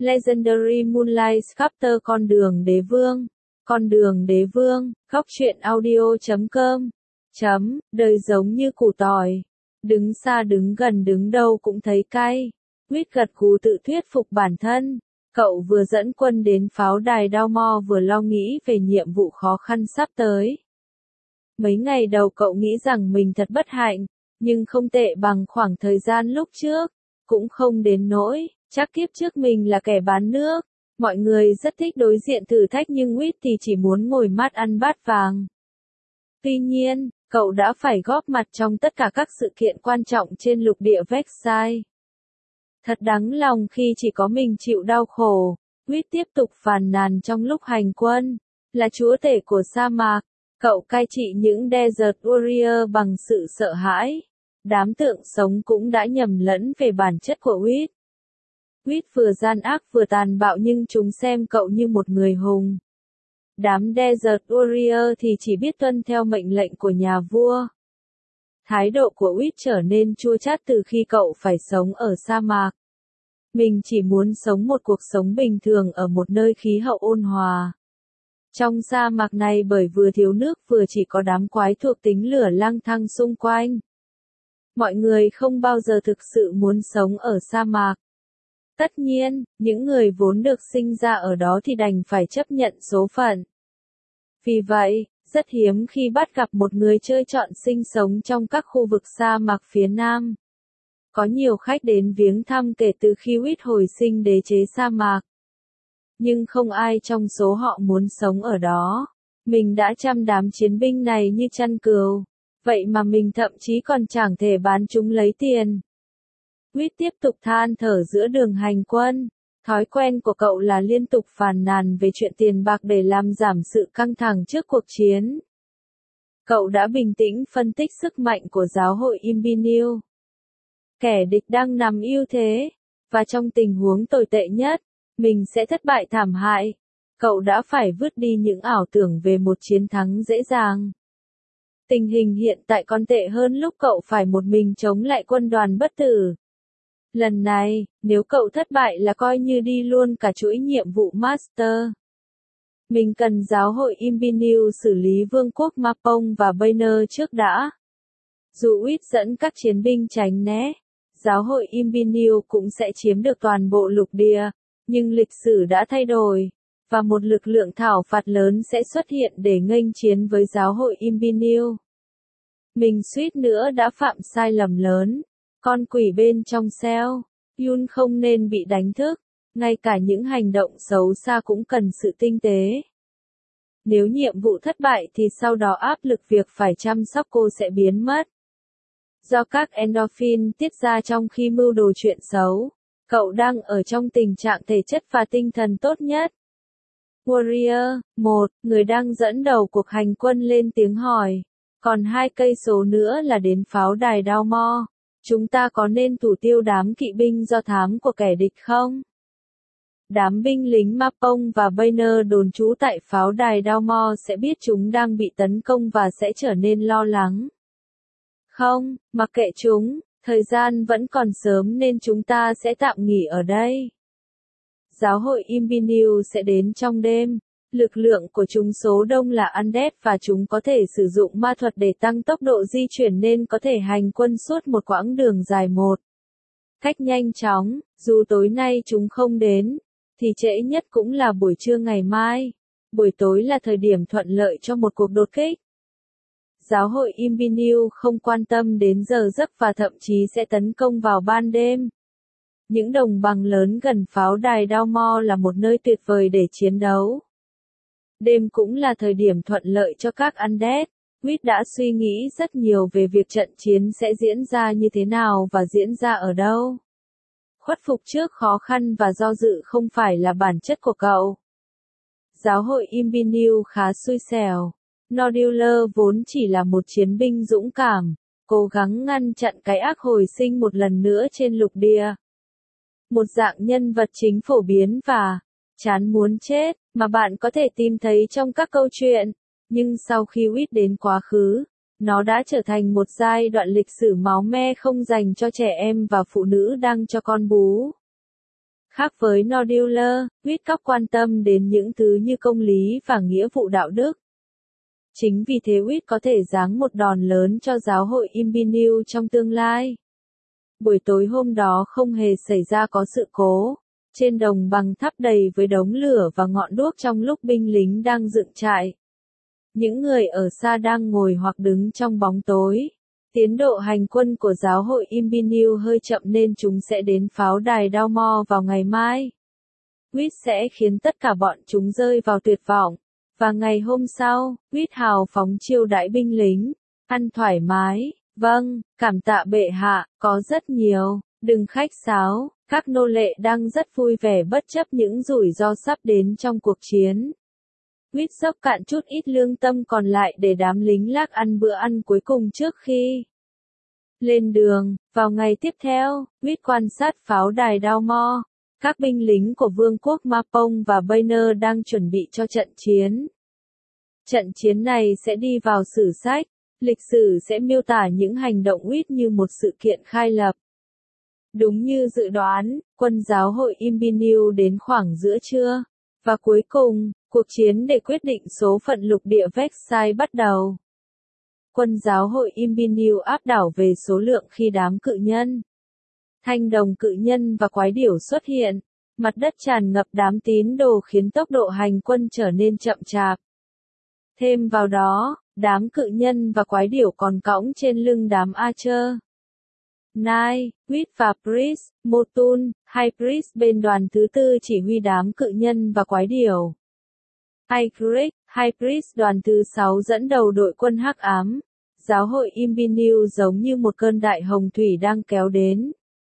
Legendary Moonlight Chapter Con đường đế vương, góc truyện audio.com. Đời giống như củ tỏi. Đứng xa đứng gần đứng đâu cũng thấy cay. Huyết gật gù tự thuyết phục bản thân. Cậu vừa dẫn quân đến pháo đài Dalmor vừa lo nghĩ về nhiệm vụ khó khăn sắp tới. Mấy ngày đầu cậu nghĩ rằng mình thật bất hạnh, nhưng không tệ bằng khoảng thời gian lúc trước. Cũng không đến nỗi, chắc kiếp trước mình là kẻ bán nước. Mọi người rất thích đối diện thử thách nhưng Huyết thì chỉ muốn ngồi mát ăn bát vàng. Tuy nhiên, cậu đã phải góp mặt trong tất cả các sự kiện quan trọng trên lục địa Vexai. Thật đáng lòng khi chỉ có mình chịu đau khổ. Huyết tiếp tục phàn nàn trong lúc hành quân. Là chúa tể của sa mạc, cậu cai trị những Desert Warrior bằng sự sợ hãi. Đám tượng sống cũng đã nhầm lẫn về bản chất của Huyết. Huyết vừa gian ác vừa tàn bạo nhưng chúng xem cậu như một người hùng. Đám Desert Warrior thì chỉ biết tuân theo mệnh lệnh của nhà vua. Thái độ của Huyết trở nên chua chát từ khi cậu phải sống ở sa mạc. Mình chỉ muốn sống một cuộc sống bình thường ở một nơi khí hậu ôn hòa. Trong sa mạc này bởi vừa thiếu nước vừa chỉ có đám quái thuộc tính lửa lang thang xung quanh. Mọi người không bao giờ thực sự muốn sống ở sa mạc. Tất nhiên, những người vốn được sinh ra ở đó thì đành phải chấp nhận số phận. Vì vậy, rất hiếm khi bắt gặp một người chơi chọn sinh sống trong các khu vực sa mạc phía Nam. Có nhiều khách đến viếng thăm kể từ khi Huyết hồi sinh đế chế sa mạc. Nhưng không ai trong số họ muốn sống ở đó. Mình đã chăm đám chiến binh này như chăn cừu. Vậy mà mình thậm chí còn chẳng thể bán chúng lấy tiền. Huyết tiếp tục than thở giữa đường hành quân. Thói quen của cậu là liên tục phàn nàn về chuyện tiền bạc để làm giảm sự căng thẳng trước cuộc chiến. Cậu đã bình tĩnh phân tích sức mạnh của giáo hội Imbinil. Kẻ địch đang nằm ưu thế, và trong tình huống tồi tệ nhất, mình sẽ thất bại thảm hại. Cậu đã phải vứt đi những ảo tưởng về một chiến thắng dễ dàng. Tình hình hiện tại còn tệ hơn lúc cậu phải một mình chống lại quân đoàn bất tử. Lần này, nếu cậu thất bại là coi như đi luôn cả chuỗi nhiệm vụ Master. Mình cần giáo hội Imbinil xử lý vương quốc Mapong và Banner trước đã. Dù Huyết dẫn các chiến binh tránh né, giáo hội Imbinil cũng sẽ chiếm được toàn bộ lục địa, nhưng lịch sử đã thay đổi, và một lực lượng thảo phạt lớn sẽ xuất hiện để nghênh chiến với giáo hội Imbinil. Mình suýt nữa đã phạm sai lầm lớn. Con quỷ bên trong cell, Yun không nên bị đánh thức, ngay cả những hành động xấu xa cũng cần sự tinh tế. Nếu nhiệm vụ thất bại thì sau đó áp lực việc phải chăm sóc cô sẽ biến mất. Do các endorphin tiết ra trong khi mưu đồ chuyện xấu, cậu đang ở trong tình trạng thể chất và tinh thần tốt nhất. Warrior 1, người đang dẫn đầu cuộc hành quân lên tiếng hỏi. Còn 2 cây số nữa là đến pháo đài Dalmor. Chúng ta có nên thủ tiêu đám kỵ binh do thám của kẻ địch không? Đám binh lính Mapong và Banner đồn trú tại pháo đài Dalmor sẽ biết chúng đang bị tấn công và sẽ trở nên lo lắng. Không, mặc kệ chúng, thời gian vẫn còn sớm nên chúng ta sẽ tạm nghỉ ở đây. Giáo hội Imbinil sẽ đến trong đêm. Lực lượng của chúng số đông là undead và chúng có thể sử dụng ma thuật để tăng tốc độ di chuyển nên có thể hành quân suốt một quãng đường dài cách nhanh chóng. Dù tối nay chúng không đến, thì trễ nhất cũng là buổi trưa ngày mai. Buổi tối là thời điểm thuận lợi cho một cuộc đột kích. Giáo hội Imbinil không quan tâm đến giờ giấc và thậm chí sẽ tấn công vào ban đêm. Những đồng bằng lớn gần pháo đài Dalmor là một nơi tuyệt vời để chiến đấu. Đêm cũng là thời điểm thuận lợi cho các undead. Huyết đã suy nghĩ rất nhiều về việc trận chiến sẽ diễn ra như thế nào và diễn ra ở đâu. Khuất phục trước khó khăn và do dự không phải là bản chất của cậu. Giáo hội Imbinil khá xui xẻo. Nodular vốn chỉ là một chiến binh dũng cảm, cố gắng ngăn chặn cái ác hồi sinh một lần nữa trên lục địa. Một dạng nhân vật chính phổ biến và chán muốn chết, mà bạn có thể tìm thấy trong các câu chuyện. Nhưng sau khi Huyết đến quá khứ, nó đã trở thành một giai đoạn lịch sử máu me không dành cho trẻ em và phụ nữ đang cho con bú. Khác với Nodular, Wittkopf quan tâm đến những thứ như công lý và nghĩa vụ đạo đức. Chính vì thế Witt có thể giáng một đòn lớn cho giáo hội Imbinew trong tương lai. Buổi tối hôm đó không hề xảy ra có sự cố. Trên đồng bằng tháp đầy với đống lửa và ngọn đuốc trong lúc binh lính đang dựng trại. Những người ở xa đang ngồi hoặc đứng trong bóng tối. Tiến độ hành quân của giáo hội Imbinew hơi chậm nên chúng sẽ đến pháo đài Dalmor vào ngày mai. Witt sẽ khiến tất cả bọn chúng rơi vào tuyệt vọng. Và ngày hôm sau, Witt hào phóng chiêu đãi binh lính. Ăn thoải mái, vâng, cảm tạ bệ hạ, có rất nhiều, đừng khách sáo. Các nô lệ đang rất vui vẻ bất chấp những rủi ro sắp đến trong cuộc chiến. Witt dốc cạn chút ít lương tâm còn lại để đám lính Lác ăn bữa ăn cuối cùng trước khi lên đường. Vào ngày tiếp theo, Witt quan sát pháo đài Dalmor. Các binh lính của Vương quốc Mapong và Banner đang chuẩn bị cho trận chiến. Trận chiến này sẽ đi vào sử sách. Lịch sử sẽ miêu tả những hành động Witt như một sự kiện khai lập. Đúng như dự đoán, quân giáo hội Imbinew đến khoảng giữa trưa. Và cuối cùng, cuộc chiến để quyết định số phận lục địa Vexai bắt đầu. Quân giáo hội Imbinew áp đảo về số lượng khi đám cự nhân, thanh đồng cự nhân và quái điểu xuất hiện. Mặt đất tràn ngập đám tín đồ khiến tốc độ hành quân trở nên chậm chạp. Thêm vào đó, đám cự nhân và quái điểu còn cõng trên lưng đám Archer. Nai, Witt và Priest, Motun, hai Priest bên đoàn thứ tư chỉ huy đám cự nhân và quái điểu. Ygritte, hai Priest đoàn thứ 6 dẫn đầu đội quân hắc ám. Giáo hội Imbinew giống như một cơn đại hồng thủy đang kéo đến.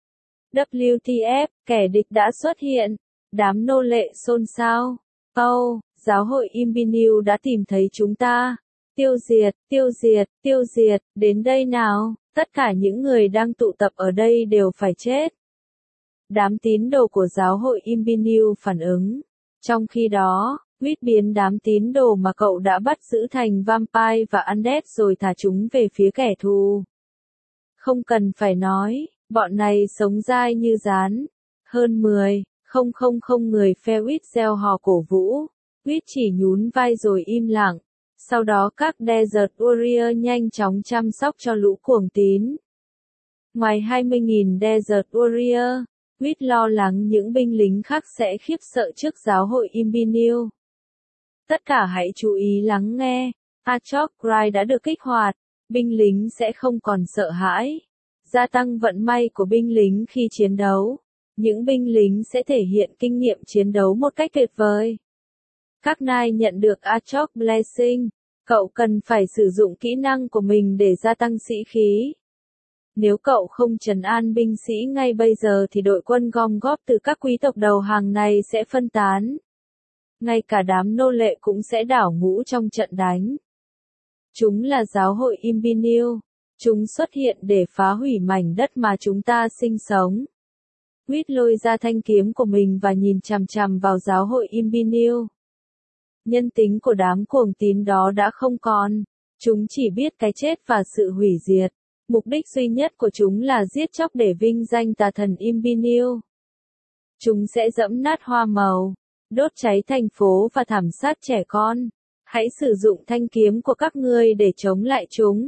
WTF, kẻ địch đã xuất hiện. Đám nô lệ xôn xao. Oh, giáo hội Imbinew đã tìm thấy chúng ta. Tiêu diệt, tiêu diệt, tiêu diệt, đến đây nào, tất cả những người đang tụ tập ở đây đều phải chết. Đám tín đồ của giáo hội Imbinew phản ứng. Trong khi đó, Witt biến đám tín đồ mà cậu đã bắt giữ thành vampire và undead rồi thả chúng về phía kẻ thù. Không cần phải nói, bọn này sống dai như rán. Hơn 10,000 người phe Witt reo hò cổ vũ. Witt chỉ nhún vai rồi im lặng. Sau đó các Desert Warrior nhanh chóng chăm sóc cho lũ cuồng tín. Ngoài 20.000 Desert Warrior, Witt lo lắng những binh lính khác sẽ khiếp sợ trước giáo hội Imbinew. Tất cả hãy chú ý lắng nghe. Achok Cry đã được kích hoạt. Binh lính sẽ không còn sợ hãi. Gia tăng vận may của binh lính khi chiến đấu. Những binh lính sẽ thể hiện kinh nghiệm chiến đấu một cách tuyệt vời. Các nai nhận được Achok Blessing. Cậu cần phải sử dụng kỹ năng của mình để gia tăng sĩ khí. Nếu cậu không trấn an binh sĩ ngay bây giờ thì đội quân gom góp từ các quý tộc đầu hàng này sẽ phân tán. Ngay cả đám nô lệ cũng sẽ đảo ngũ trong trận đánh. Chúng là giáo hội Imbinew. Chúng xuất hiện để phá hủy mảnh đất mà chúng ta sinh sống. Witt lôi ra thanh kiếm của mình và nhìn chằm chằm vào giáo hội Imbinew. Nhân tính của đám cuồng tín đó đã không còn. Chúng chỉ biết cái chết và sự hủy diệt. Mục đích duy nhất của chúng là giết chóc để vinh danh tà thần Imbinew. Chúng sẽ dẫm nát hoa màu, đốt cháy thành phố và thảm sát trẻ con. Hãy sử dụng thanh kiếm của các ngươi để chống lại chúng.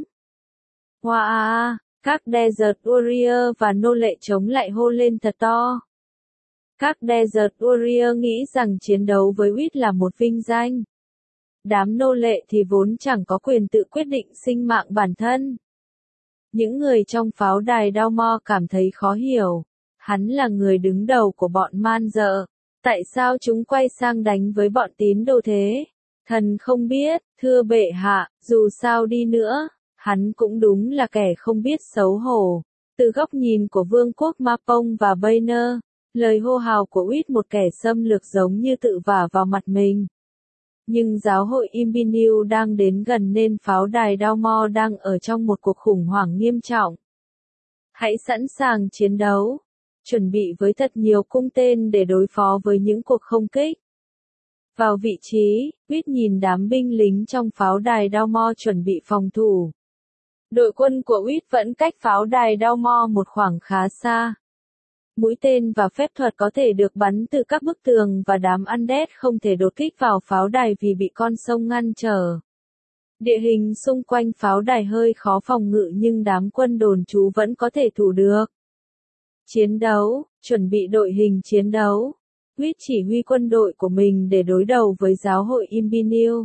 Wow! Các Desert Warrior và nô lệ chống lại hô lên thật to. Các Desert Warrior nghĩ rằng chiến đấu với Witt là một vinh danh. Đám nô lệ thì vốn chẳng có quyền tự quyết định sinh mạng bản thân. Những người trong pháo đài Dalmor cảm thấy khó hiểu. Hắn là người đứng đầu của bọn man dợ. Tại sao chúng quay sang đánh với bọn tín đồ thế? Thần không biết, thưa bệ hạ, dù sao đi nữa, hắn cũng đúng là kẻ không biết xấu hổ. Từ góc nhìn của vương quốc Mapong và Banner, lời hô hào của Witt một kẻ xâm lược giống như tự vả vào mặt mình. Nhưng giáo hội Imbinew đang đến gần nên pháo đài Dalmor đang ở trong một cuộc khủng hoảng nghiêm trọng. Hãy sẵn sàng chiến đấu. Chuẩn bị với thật nhiều cung tên để đối phó với những cuộc không kích. Vào vị trí, Witt nhìn đám binh lính trong pháo đài Dalmor chuẩn bị phòng thủ. Đội quân của Witt vẫn cách pháo đài Dalmor một khoảng khá xa. Mũi tên và phép thuật có thể được bắn từ các bức tường và đám undead không thể đột kích vào pháo đài vì bị con sông ngăn trở. Địa hình xung quanh pháo đài hơi khó phòng ngự nhưng đám quân đồn trú vẫn có thể thủ được. Chiến đấu, chuẩn bị đội hình chiến đấu. Wit chỉ huy quân đội của mình để đối đầu với giáo hội Imbinew.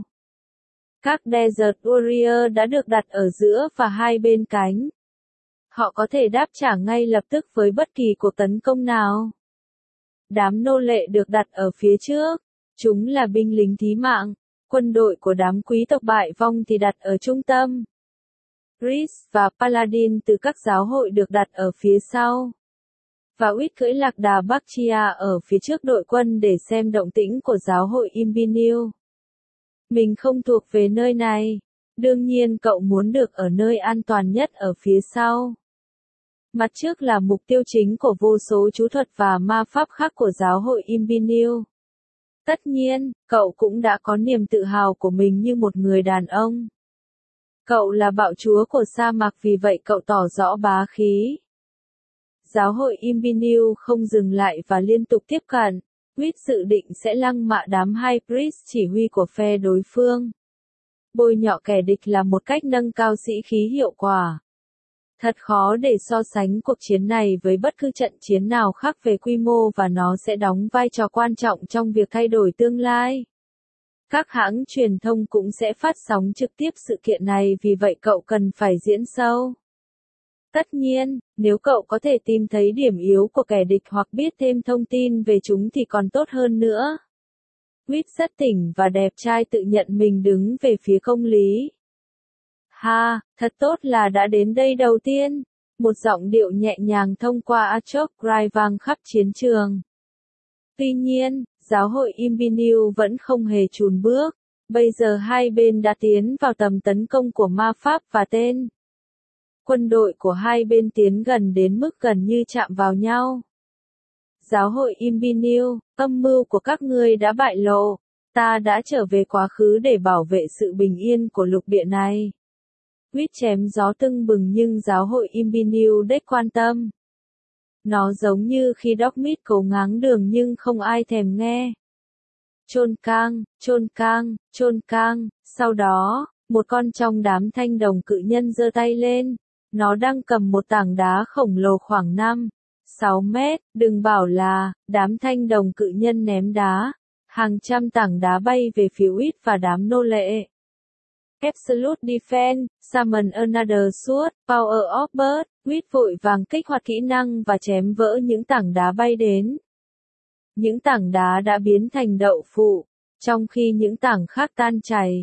Các Desert Warrior đã được đặt ở giữa và hai bên cánh. Họ có thể đáp trả ngay lập tức với bất kỳ cuộc tấn công nào. Đám nô lệ được đặt ở phía trước. Chúng là binh lính thí mạng. Quân đội của đám quý tộc bại vong thì đặt ở trung tâm. Priest và Paladin từ các giáo hội được đặt ở phía sau. Và Wit cưỡi lạc đà Bactria ở phía trước đội quân để xem động tĩnh của giáo hội Imbinew. Mình không thuộc về nơi này. Đương nhiên cậu muốn được ở nơi an toàn nhất ở phía sau. Mặt trước là mục tiêu chính của vô số chú thuật và ma pháp khác của giáo hội Imbinew. Tất nhiên, cậu cũng đã có niềm tự hào của mình như một người đàn ông. Cậu là bạo chúa của sa mạc vì vậy cậu tỏ rõ bá khí. Giáo hội Imbinew không dừng lại và liên tục tiếp cận. Wit dự định sẽ lăng mạ đám High Priest chỉ huy của phe đối phương. Bôi nhọ kẻ địch là một cách nâng cao sĩ khí hiệu quả. Thật khó để so sánh cuộc chiến này với bất cứ trận chiến nào khác về quy mô và nó sẽ đóng vai trò quan trọng trong việc thay đổi tương lai. Các hãng truyền thông cũng sẽ phát sóng trực tiếp sự kiện này vì vậy cậu cần phải diễn sâu. Tất nhiên, nếu cậu có thể tìm thấy điểm yếu của kẻ địch hoặc biết thêm thông tin về chúng thì còn tốt hơn nữa. Wit rất tỉnh và đẹp trai tự nhận mình đứng về phía công lý. Ha, thật tốt là đã đến đây đầu tiên. Một giọng điệu nhẹ nhàng thông qua Achok Cry vang khắp chiến trường. Tuy nhiên, giáo hội Imbinew vẫn không hề chùn bước. Bây giờ hai bên đã tiến vào tầm tấn công của ma pháp và tên. Quân đội của hai bên tiến gần đến mức gần như chạm vào nhau. Giáo hội Imbinew, âm mưu của các ngươi đã bại lộ. Ta đã trở về quá khứ để bảo vệ sự bình yên của lục địa này. Wit chém gió tưng bừng nhưng giáo hội Imbinew đếch quan tâm. Nó giống như khi Dogmeat cố ngáng đường nhưng không ai thèm nghe. Chôn cang, chôn cang, chôn cang. Sau đó, một con trong đám thanh đồng cự nhân giơ tay lên. Nó đang cầm một tảng đá khổng lồ khoảng 5-6 mét. Đừng bảo là, đám thanh đồng cự nhân ném đá. Hàng trăm tảng đá bay về phía Wit và đám nô lệ. Absolute Defense, Summon Another Sword, Power of Bird, Wit vội vàng kích hoạt kỹ năng và chém vỡ những tảng đá bay đến. Những tảng đá đã biến thành đậu phụ, trong khi những tảng khác tan chảy.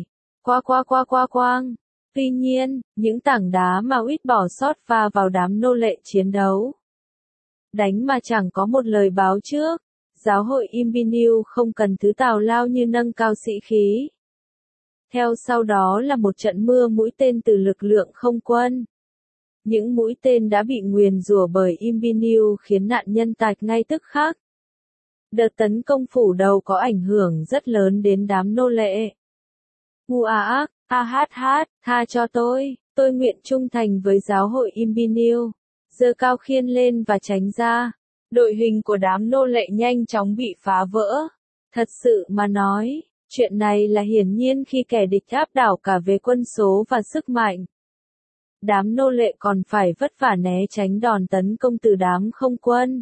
Quang. Tuy nhiên, những tảng đá mà Wit bỏ sót va vào đám nô lệ chiến đấu. Đánh mà chẳng có một lời báo trước. Giáo hội Imbinew không cần thứ tào lao như nâng cao sĩ khí. Theo sau đó là một trận mưa mũi tên từ lực lượng không quân. Những mũi tên đã bị nguyền rủa bởi Imbinew khiến nạn nhân tạch ngay tức khắc. Đợt tấn công phủ đầu có ảnh hưởng rất lớn đến đám nô lệ. Uaak, tha cho tôi nguyện trung thành với giáo hội Imbinew. Giơ cao khiên lên và tránh ra. Đội hình của đám nô lệ nhanh chóng bị phá vỡ. Thật sự mà nói, chuyện này là hiển nhiên khi kẻ địch áp đảo cả về quân số và sức mạnh. Đám nô lệ còn phải vất vả né tránh đòn tấn công từ đám không quân.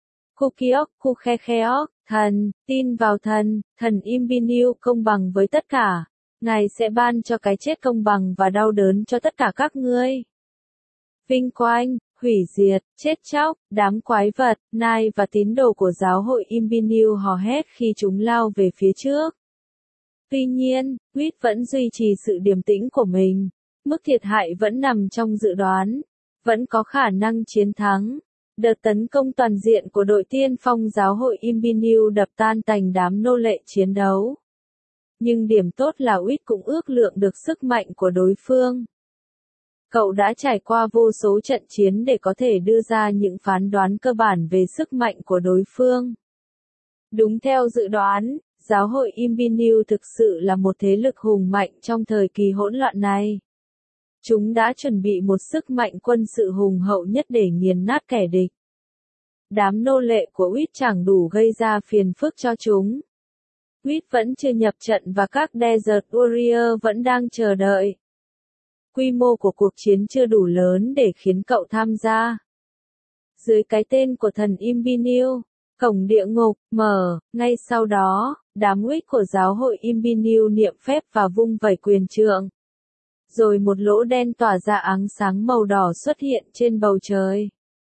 Kukhekeok, tin vào thần Imbinew công bằng với tất cả. Ngài sẽ ban cho cái chết công bằng và đau đớn cho tất cả các ngươi. Vinh quang, hủy diệt, chết chóc, đám quái vật, nai và tín đồ của giáo hội Imbinew hò hét khi chúng lao về phía trước. Tuy nhiên, Wit vẫn duy trì sự điềm tĩnh của mình. Mức thiệt hại vẫn nằm trong dự đoán. Vẫn có khả năng chiến thắng. Đợt tấn công toàn diện của đội tiên phong giáo hội Imbinew đập tan tành đám nô lệ chiến đấu. Nhưng điểm tốt là Wit cũng ước lượng được sức mạnh của đối phương. Cậu đã trải qua vô số trận chiến để có thể đưa ra những phán đoán cơ bản về sức mạnh của đối phương. Đúng theo dự đoán, giáo hội Imbinew thực sự là một thế lực hùng mạnh trong thời kỳ hỗn loạn này. Chúng đã chuẩn bị một sức mạnh quân sự hùng hậu nhất để nghiền nát kẻ địch. đám nô lệ của Uyết chẳng đủ gây ra phiền phức cho chúng. Uyết vẫn chưa nhập trận và các Desert Warrior vẫn đang chờ đợi. Quy mô của cuộc chiến chưa đủ lớn để khiến cậu tham gia. Dưới cái tên của thần Imbinil, cổng địa ngục mở, ngay sau đó, đám Uyết của giáo hội Imbinil niệm phép và vung vẩy quyền trượng. Rồi một lỗ đen tỏa ra ánh sáng màu đỏ xuất hiện trên bầu trời.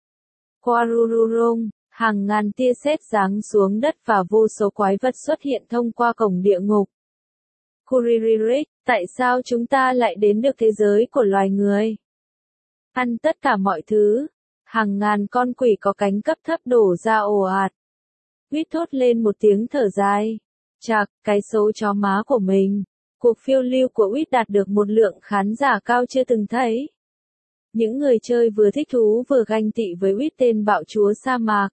Quarururung, hàng ngàn tia sét giáng xuống đất và vô số quái vật xuất hiện thông qua cổng địa ngục. Kuriririk, tại sao chúng ta lại đến được thế giới của loài người? Ăn tất cả mọi thứ. Hàng ngàn con quỷ có cánh cấp thấp đổ ra ồ ạt. Uyết thốt lên một tiếng thở dài. Chạc, cái xấu chó má của mình. Cuộc phiêu lưu của Uyết đạt được một lượng khán giả cao chưa từng thấy. Những người chơi vừa thích thú vừa ganh tị với Uyết tên bạo chúa sa mạc.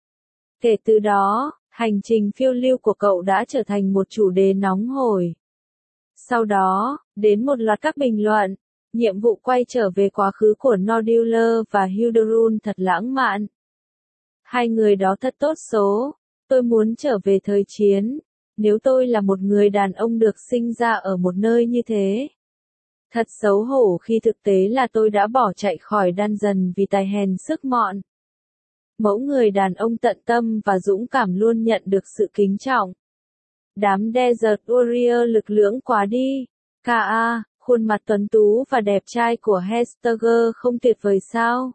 Kể từ đó, hành trình phiêu lưu của cậu đã trở thành một chủ đề nóng hổi. Sau đó, đến một loạt các bình luận, nhiệm vụ quay trở về quá khứ của Nodular và Hilderun thật lãng mạn. Hai người đó thật tốt số, tôi muốn trở về thời chiến, nếu tôi là một người đàn ông được sinh ra ở một nơi như thế. Thật xấu hổ khi thực tế là tôi đã bỏ chạy khỏi dungeon vì tài hèn sức mọn. Mẫu người đàn ông tận tâm và dũng cảm luôn nhận được sự kính trọng. Đám Desert Warrior lực lưỡng quá đi. K.A., khuôn mặt tuấn tú và đẹp trai của Hestager không tuyệt vời sao?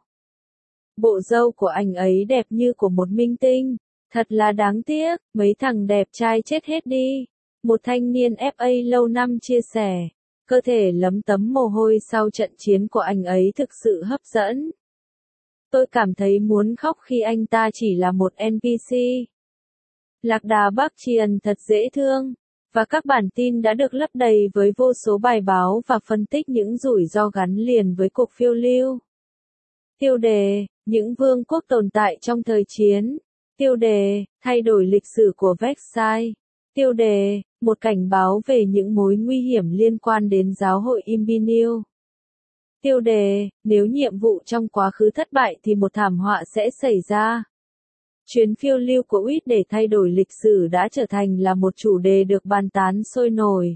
Bộ râu của anh ấy đẹp như của một minh tinh. Thật là đáng tiếc, mấy thằng đẹp trai chết hết đi. Một thanh niên FA lâu năm chia sẻ. Cơ thể lấm tấm mồ hôi sau trận chiến của anh ấy thực sự hấp dẫn. Tôi cảm thấy muốn khóc khi anh ta chỉ là một NPC. Lạc đà Bắc Triền thật dễ thương, và các bản tin đã được lấp đầy với vô số bài báo và phân tích những rủi ro gắn liền với cuộc phiêu lưu. Tiêu đề, những vương quốc tồn tại trong thời chiến. Tiêu đề, thay đổi lịch sử của Vexai. Tiêu đề, một cảnh báo về những mối nguy hiểm liên quan đến giáo hội Imbinil. Tiêu đề, nếu nhiệm vụ trong quá khứ thất bại thì một thảm họa sẽ xảy ra. Chuyến phiêu lưu của Uyết để thay đổi lịch sử đã trở thành là một chủ đề được bàn tán sôi nổi.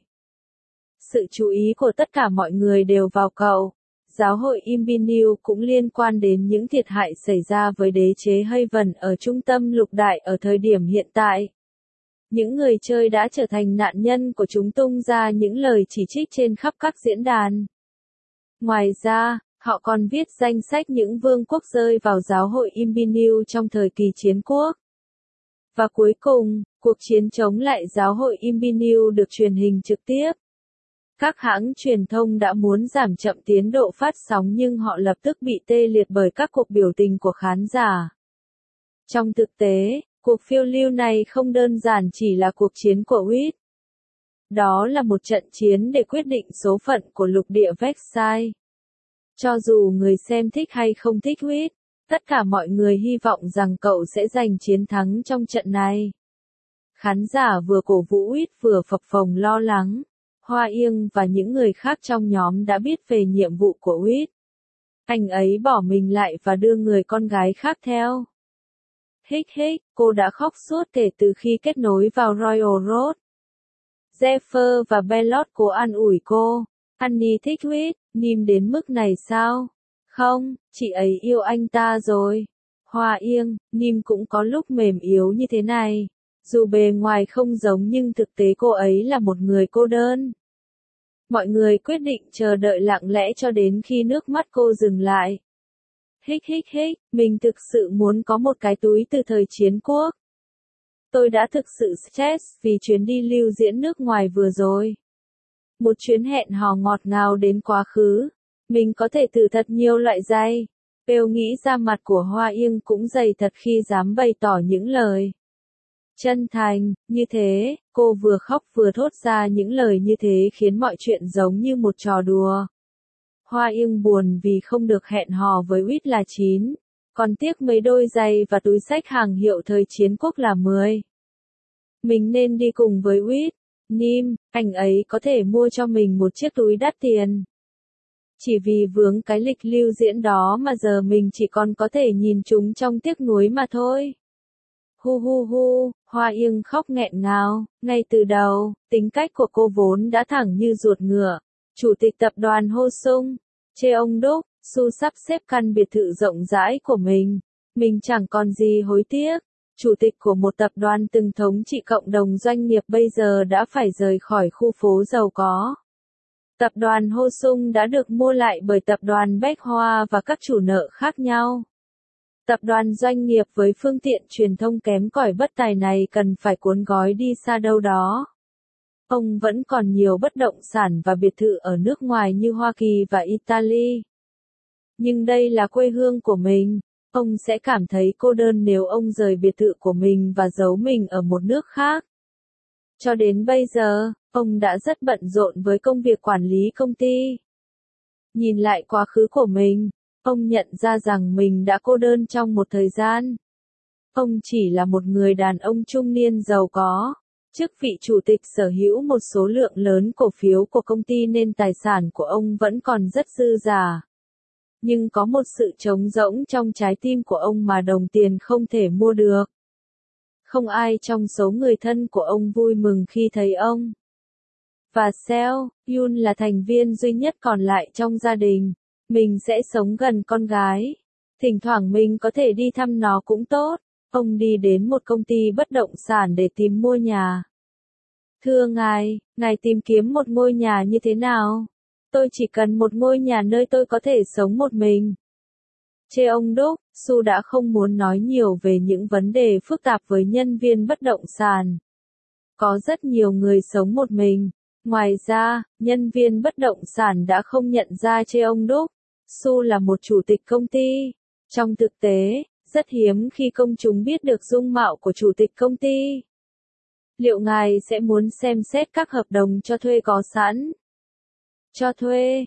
Sự chú ý của tất cả mọi người đều vào cậu. Giáo hội Imbinil cũng liên quan đến những thiệt hại xảy ra với đế chế Haven ở trung tâm lục đại ở thời điểm hiện tại. Những người chơi đã trở thành nạn nhân của chúng tung ra những lời chỉ trích trên khắp các diễn đàn. Ngoài ra, họ còn viết danh sách những vương quốc rơi vào giáo hội Imbinil trong thời kỳ chiến quốc. Và cuối cùng, cuộc chiến chống lại giáo hội Imbinil được truyền hình trực tiếp. Các hãng truyền thông đã muốn giảm chậm tiến độ phát sóng nhưng họ lập tức bị tê liệt bởi các cuộc biểu tình của khán giả. Trong thực tế, cuộc phiêu lưu này không đơn giản chỉ là cuộc chiến của Uyết. Đó là một trận chiến để quyết định số phận của lục địa Vexai. Cho dù người xem thích hay không thích Uyết, tất cả mọi người hy vọng rằng cậu sẽ giành chiến thắng trong trận này. Khán giả vừa cổ vũ Uyết vừa phập phồng lo lắng. Hoa Yên và những người khác trong nhóm đã biết về nhiệm vụ của Uyết. Anh ấy bỏ mình lại và đưa người con gái khác theo. Hích hích, cô đã khóc suốt kể từ khi kết nối vào Royal Road. Zephyr và Bellot cố an ủi cô. Annie thích Uyết, Nim đến mức này sao? Không, chị ấy yêu anh ta rồi. Hoa Yên, Nim cũng có lúc mềm yếu như thế này. Dù bề ngoài không giống nhưng thực tế cô ấy là một người cô đơn. Mọi người quyết định chờ đợi lặng lẽ cho đến khi nước mắt cô dừng lại. Hích hích hích, mình thực sự muốn có một cái túi từ thời chiến quốc. Tôi đã thực sự stress vì chuyến đi lưu diễn nước ngoài vừa rồi. Một chuyến hẹn hò ngọt ngào đến quá khứ. Mình có thể thử thật nhiều loại giày. Bêu nghĩ ra mặt của Hoa Yên cũng dày thật khi dám bày tỏ những lời chân thành, như thế, cô vừa khóc vừa thốt ra những lời như thế khiến mọi chuyện giống như một trò đùa. Hoa Yên buồn vì không được hẹn hò với Uyết là 9, còn tiếc mấy đôi giày và túi xách hàng hiệu thời chiến quốc là 10. Mình nên đi cùng với Uyết. Nim, anh ấy có thể mua cho mình một chiếc túi đắt tiền. Chỉ vì vướng cái lịch lưu diễn đó mà giờ mình chỉ còn có thể nhìn chúng trong tiếc nuối mà thôi. Hu hu hu, Hoa Yên khóc nghẹn ngào, ngay từ đầu, tính cách của cô vốn đã thẳng như ruột ngựa. Chủ tịch tập đoàn Ho Sung, chê ông Đúc, Su sắp xếp căn biệt thự rộng rãi của mình chẳng còn gì hối tiếc. Chủ tịch của một tập đoàn từng thống trị cộng đồng doanh nghiệp bây giờ đã phải rời khỏi khu phố giàu có. Tập đoàn Ho Sung đã được mua lại bởi tập đoàn Bách Hoa và các chủ nợ khác nhau. Tập đoàn doanh nghiệp với phương tiện truyền thông kém cỏi bất tài này cần phải cuốn gói đi xa đâu đó. Ông vẫn còn nhiều bất động sản và biệt thự ở nước ngoài như Hoa Kỳ và Italy. Nhưng đây là quê hương của mình. Ông sẽ cảm thấy cô đơn nếu ông rời biệt thự của mình và giấu mình ở một nước khác. Cho đến bây giờ, ông đã rất bận rộn với công việc quản lý công ty. Nhìn lại quá khứ của mình, ông nhận ra rằng mình đã cô đơn trong một thời gian. Ông chỉ là một người đàn ông trung niên giàu có. Chức vị chủ tịch sở hữu một số lượng lớn cổ phiếu của công ty nên tài sản của ông vẫn còn rất dư dả. Nhưng có một sự trống rỗng trong trái tim của ông mà đồng tiền không thể mua được. Không ai trong số người thân của ông vui mừng khi thấy ông. Và Seo Yun là thành viên duy nhất còn lại trong gia đình. Mình sẽ sống gần con gái. Thỉnh thoảng mình có thể đi thăm nó cũng tốt. Ông đi đến một công ty bất động sản để tìm mua nhà. Thưa ngài tìm kiếm một ngôi nhà như thế nào? Tôi chỉ cần một ngôi nhà nơi tôi có thể sống một mình. Chê ông Đúc, Su đã không muốn nói nhiều về những vấn đề phức tạp với nhân viên bất động sản. Có rất nhiều người sống một mình. Ngoài ra, nhân viên bất động sản đã không nhận ra chê ông Đúc. Su là một chủ tịch công ty. Trong thực tế, rất hiếm khi công chúng biết được dung mạo của chủ tịch công ty. Liệu ngài sẽ muốn xem xét các hợp đồng cho thuê có sẵn? Cho thuê,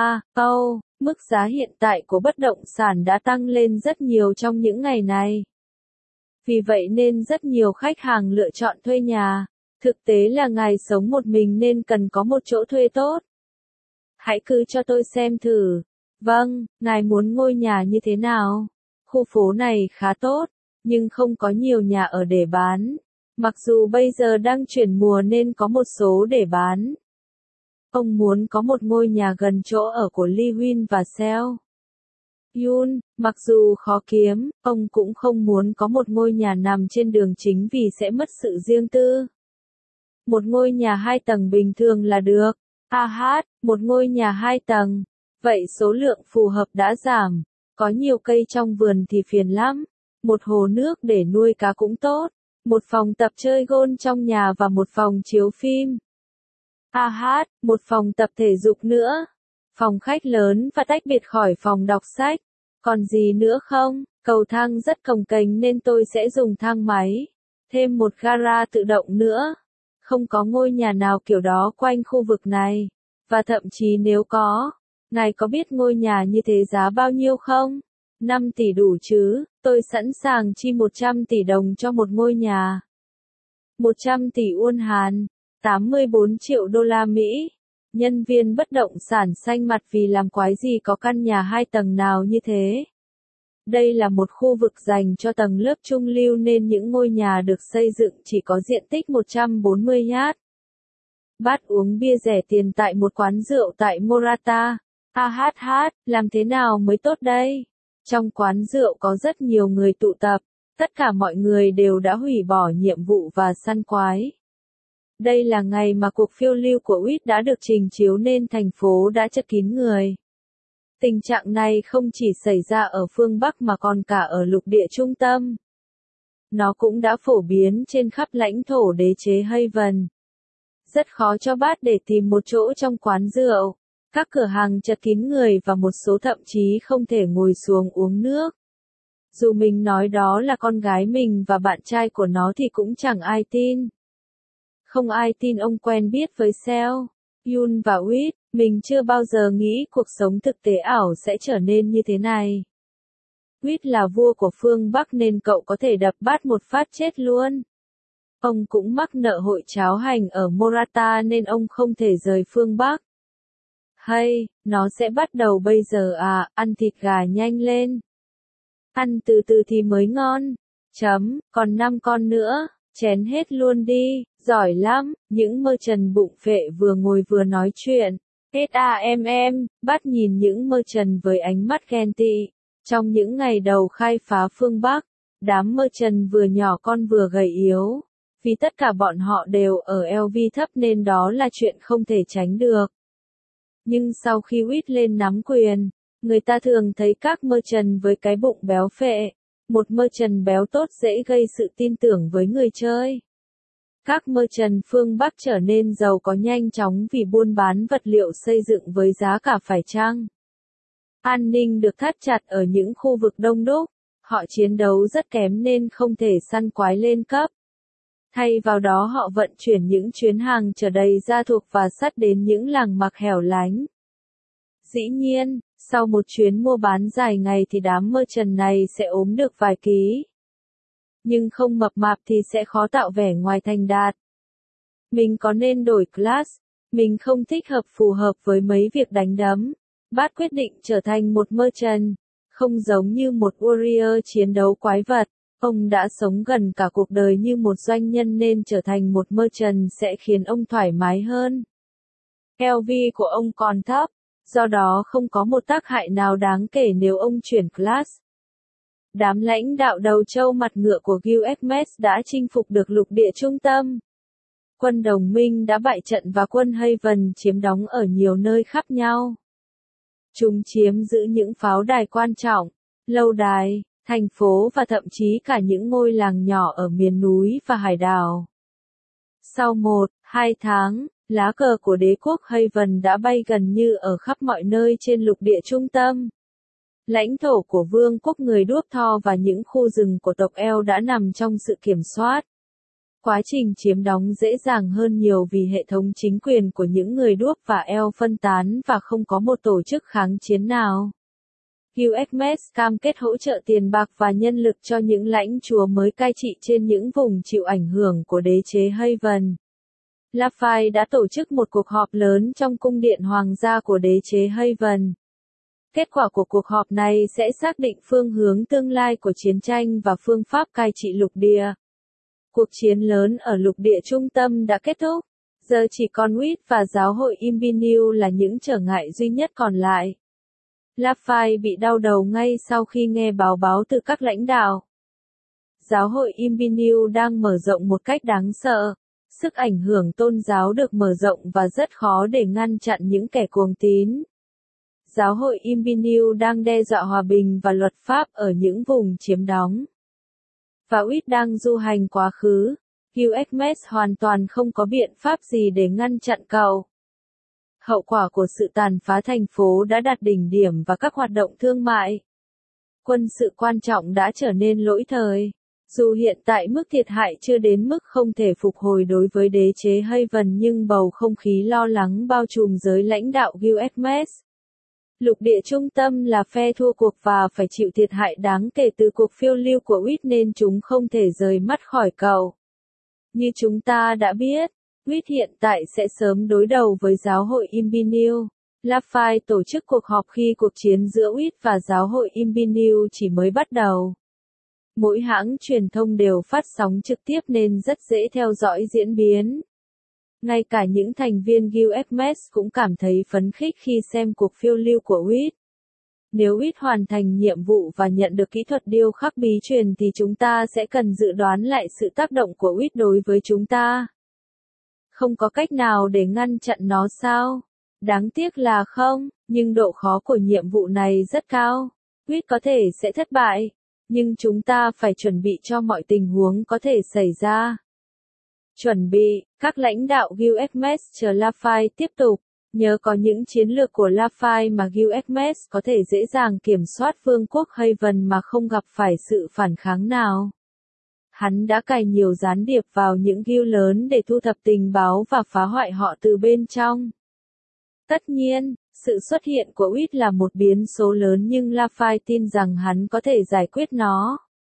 mức giá hiện tại của bất động sản đã tăng lên rất nhiều trong những ngày này. Vì vậy nên rất nhiều khách hàng lựa chọn thuê nhà. Thực tế là ngài sống một mình nên cần có một chỗ thuê tốt. Hãy cứ cho tôi xem thử. Vâng, ngài muốn ngôi nhà như thế nào? Khu phố này khá tốt, nhưng không có nhiều nhà ở để bán. Mặc dù bây giờ đang chuyển mùa nên có một số để bán. Ông muốn có một ngôi nhà gần chỗ ở của Lee Huynh và Seo Yun. Mặc dù khó kiếm, ông cũng không muốn có một ngôi nhà nằm trên đường chính vì sẽ mất sự riêng tư. Một ngôi nhà 2 tầng bình thường là được. Một ngôi nhà 2 tầng. Vậy số lượng phù hợp đã giảm. Có nhiều cây trong vườn thì phiền lắm. Một hồ nước để nuôi cá cũng tốt. Một phòng tập chơi golf trong nhà và một phòng chiếu phim. Một phòng tập thể dục nữa. Phòng khách lớn và tách biệt khỏi phòng đọc sách. Còn gì nữa không? Cầu thang rất cồng kềnh nên tôi sẽ dùng thang máy. Thêm một gara tự động nữa. Không có ngôi nhà nào kiểu đó quanh khu vực này. Và thậm chí nếu có, ngài có biết ngôi nhà như thế giá bao nhiêu không? 5 tỷ đủ chứ, tôi sẵn sàng chi 100 tỷ đồng cho một ngôi nhà. 100 tỷ won Hàn, 84 triệu đô la Mỹ. Nhân viên bất động sản xanh mặt vì làm quái gì có căn nhà 2 tầng nào như thế. Đây là một khu vực dành cho tầng lớp trung lưu nên những ngôi nhà được xây dựng chỉ có diện tích 140 yard. Bát uống bia rẻ tiền tại một quán rượu tại Morata. Làm thế nào mới tốt đây? Trong quán rượu có rất nhiều người tụ tập. Tất cả mọi người đều đã hủy bỏ nhiệm vụ và săn quái. Đây là ngày mà cuộc phiêu lưu của Uyết đã được trình chiếu nên thành phố đã chật kín người. Tình trạng này không chỉ xảy ra ở phương Bắc mà còn cả ở lục địa trung tâm. Nó cũng đã phổ biến trên khắp lãnh thổ đế chế Haven. Rất khó cho Bát để tìm một chỗ trong quán rượu. Các cửa hàng chật kín người và một số thậm chí không thể ngồi xuống uống nước. Dù mình nói đó là con gái mình và bạn trai của nó thì cũng chẳng ai tin. Không ai tin ông quen biết với Seo Yun và Uyết. Mình chưa bao giờ nghĩ cuộc sống thực tế ảo sẽ trở nên như thế này. Uyết là vua của phương Bắc nên cậu có thể đập Bát một phát chết luôn. Ông cũng mắc nợ hội cháo hành ở Morata nên ông không thể rời phương Bắc. Hay, nó sẽ bắt đầu bây giờ à, ăn thịt gà nhanh lên. Ăn từ từ thì mới ngon. Còn 5 con nữa, chén hết luôn đi, giỏi lắm, những mơ trần bụng phệ vừa ngồi vừa nói chuyện. Hết à em, bắt nhìn những mơ trần với ánh mắt ghen tị. Trong những ngày đầu khai phá phương Bắc, đám mơ trần vừa nhỏ con vừa gầy yếu. Vì tất cả bọn họ đều ở LV thấp nên đó là chuyện không thể tránh được. Nhưng sau khi Uýt lên nắm quyền, người ta thường thấy các mơ trần với cái bụng béo phệ. Một mơ trần béo tốt dễ gây sự tin tưởng với người chơi. Các mơ trần phương Bắc trở nên giàu có nhanh chóng vì buôn bán vật liệu xây dựng với giá cả phải chăng. An ninh được thắt chặt ở những khu vực đông đúc, họ chiến đấu rất kém nên không thể săn quái lên cấp. Thay vào đó họ vận chuyển những chuyến hàng chở đầy gia thuộc và sắt đến những làng mạc hẻo lánh. Dĩ nhiên, sau một chuyến mua bán dài ngày thì đám mơ trần này sẽ ốm được vài ký. Nhưng không mập mạp thì sẽ khó tạo vẻ ngoài thành đạt. Mình có nên đổi class? Mình không thích hợp phù hợp với mấy việc đánh đấm. Bát quyết định trở thành một mơ trần. Không giống như một warrior chiến đấu quái vật. Ông đã sống gần cả cuộc đời như một doanh nhân nên trở thành một mơ trần sẽ khiến ông thoải mái hơn. LV của ông còn thấp, do đó không có một tác hại nào đáng kể nếu ông chuyển class. Đám lãnh đạo đầu trâu mặt ngựa của UFMS đã chinh phục được lục địa trung tâm. Quân đồng minh đã bại trận và quân Haven chiếm đóng ở nhiều nơi khác nhau. Chúng chiếm giữ những pháo đài quan trọng, lâu đài, thành phố và thậm chí cả những ngôi làng nhỏ ở miền núi và hải đảo. Sau 1-2 tháng, lá cờ của đế quốc Haven đã bay gần như ở khắp mọi nơi trên lục địa trung tâm. Lãnh thổ của vương quốc người đuốc Tho và những khu rừng của tộc El đã nằm trong sự kiểm soát. Quá trình chiếm đóng dễ dàng hơn nhiều vì hệ thống chính quyền của những người đuốc và El phân tán và không có một tổ chức kháng chiến nào. UFMS cam kết hỗ trợ tiền bạc và nhân lực cho những lãnh chúa mới cai trị trên những vùng chịu ảnh hưởng của đế chế Haven. Lafay đã tổ chức một cuộc họp lớn trong cung điện hoàng gia của đế chế Haven. Kết quả của cuộc họp này sẽ xác định phương hướng tương lai của chiến tranh và phương pháp cai trị lục địa. Cuộc chiến lớn ở lục địa trung tâm đã kết thúc. Giờ chỉ còn Uýt và giáo hội Imbiniu là những trở ngại duy nhất còn lại. Lafay bị đau đầu ngay sau khi nghe báo từ các lãnh đạo. Giáo hội Imbiniu đang mở rộng một cách đáng sợ. Sức ảnh hưởng tôn giáo được mở rộng và rất khó để ngăn chặn những kẻ cuồng tín. Giáo hội Imbiniu đang đe dọa hòa bình và luật pháp ở những vùng chiếm đóng. Và Uýt đang du hành quá khứ. UFMS hoàn toàn không có biện pháp gì để ngăn chặn cậu. Hậu quả của sự tàn phá thành phố đã đạt đỉnh điểm và các hoạt động thương mại. Quân sự quan trọng đã trở nên lỗi thời. Dù hiện tại mức thiệt hại chưa đến mức không thể phục hồi đối với đế chế Haven nhưng bầu không khí lo lắng bao trùm giới lãnh đạo UFMS. Lục địa trung tâm là phe thua cuộc và phải chịu thiệt hại đáng kể từ cuộc phiêu lưu của Uýt nên chúng không thể rời mắt khỏi cậu. Như chúng ta đã biết, Uýt hiện tại sẽ sớm đối đầu với giáo hội Imbiniu. Lafay tổ chức cuộc họp khi cuộc chiến giữa Uýt và giáo hội Imbiniu chỉ mới bắt đầu. Mỗi hãng truyền thông đều phát sóng trực tiếp nên rất dễ theo dõi diễn biến. Ngay cả những thành viên UFMS cũng cảm thấy phấn khích khi xem cuộc phiêu lưu của Uýt. Nếu Uýt hoàn thành nhiệm vụ và nhận được kỹ thuật điêu khắc bí truyền thì chúng ta sẽ cần dự đoán lại sự tác động của Uýt đối với chúng ta. Không có cách nào để ngăn chặn nó sao? Đáng tiếc là không, nhưng độ khó của nhiệm vụ này rất cao. Uýt có thể sẽ thất bại, nhưng chúng ta phải chuẩn bị cho mọi tình huống có thể xảy ra. Chuẩn bị, các lãnh đạo UFMS chờ Lafay tiếp tục. Nhờ có những chiến lược của Lafay mà UFMS có thể dễ dàng kiểm soát vương quốc Haven mà không gặp phải sự phản kháng nào. Hắn đã cài nhiều gián điệp vào những guild lớn để thu thập tình báo và phá hoại họ từ bên trong. Tất nhiên, sự xuất hiện của Uýt là một biến số lớn nhưng Lafay tin rằng hắn có thể giải quyết nó.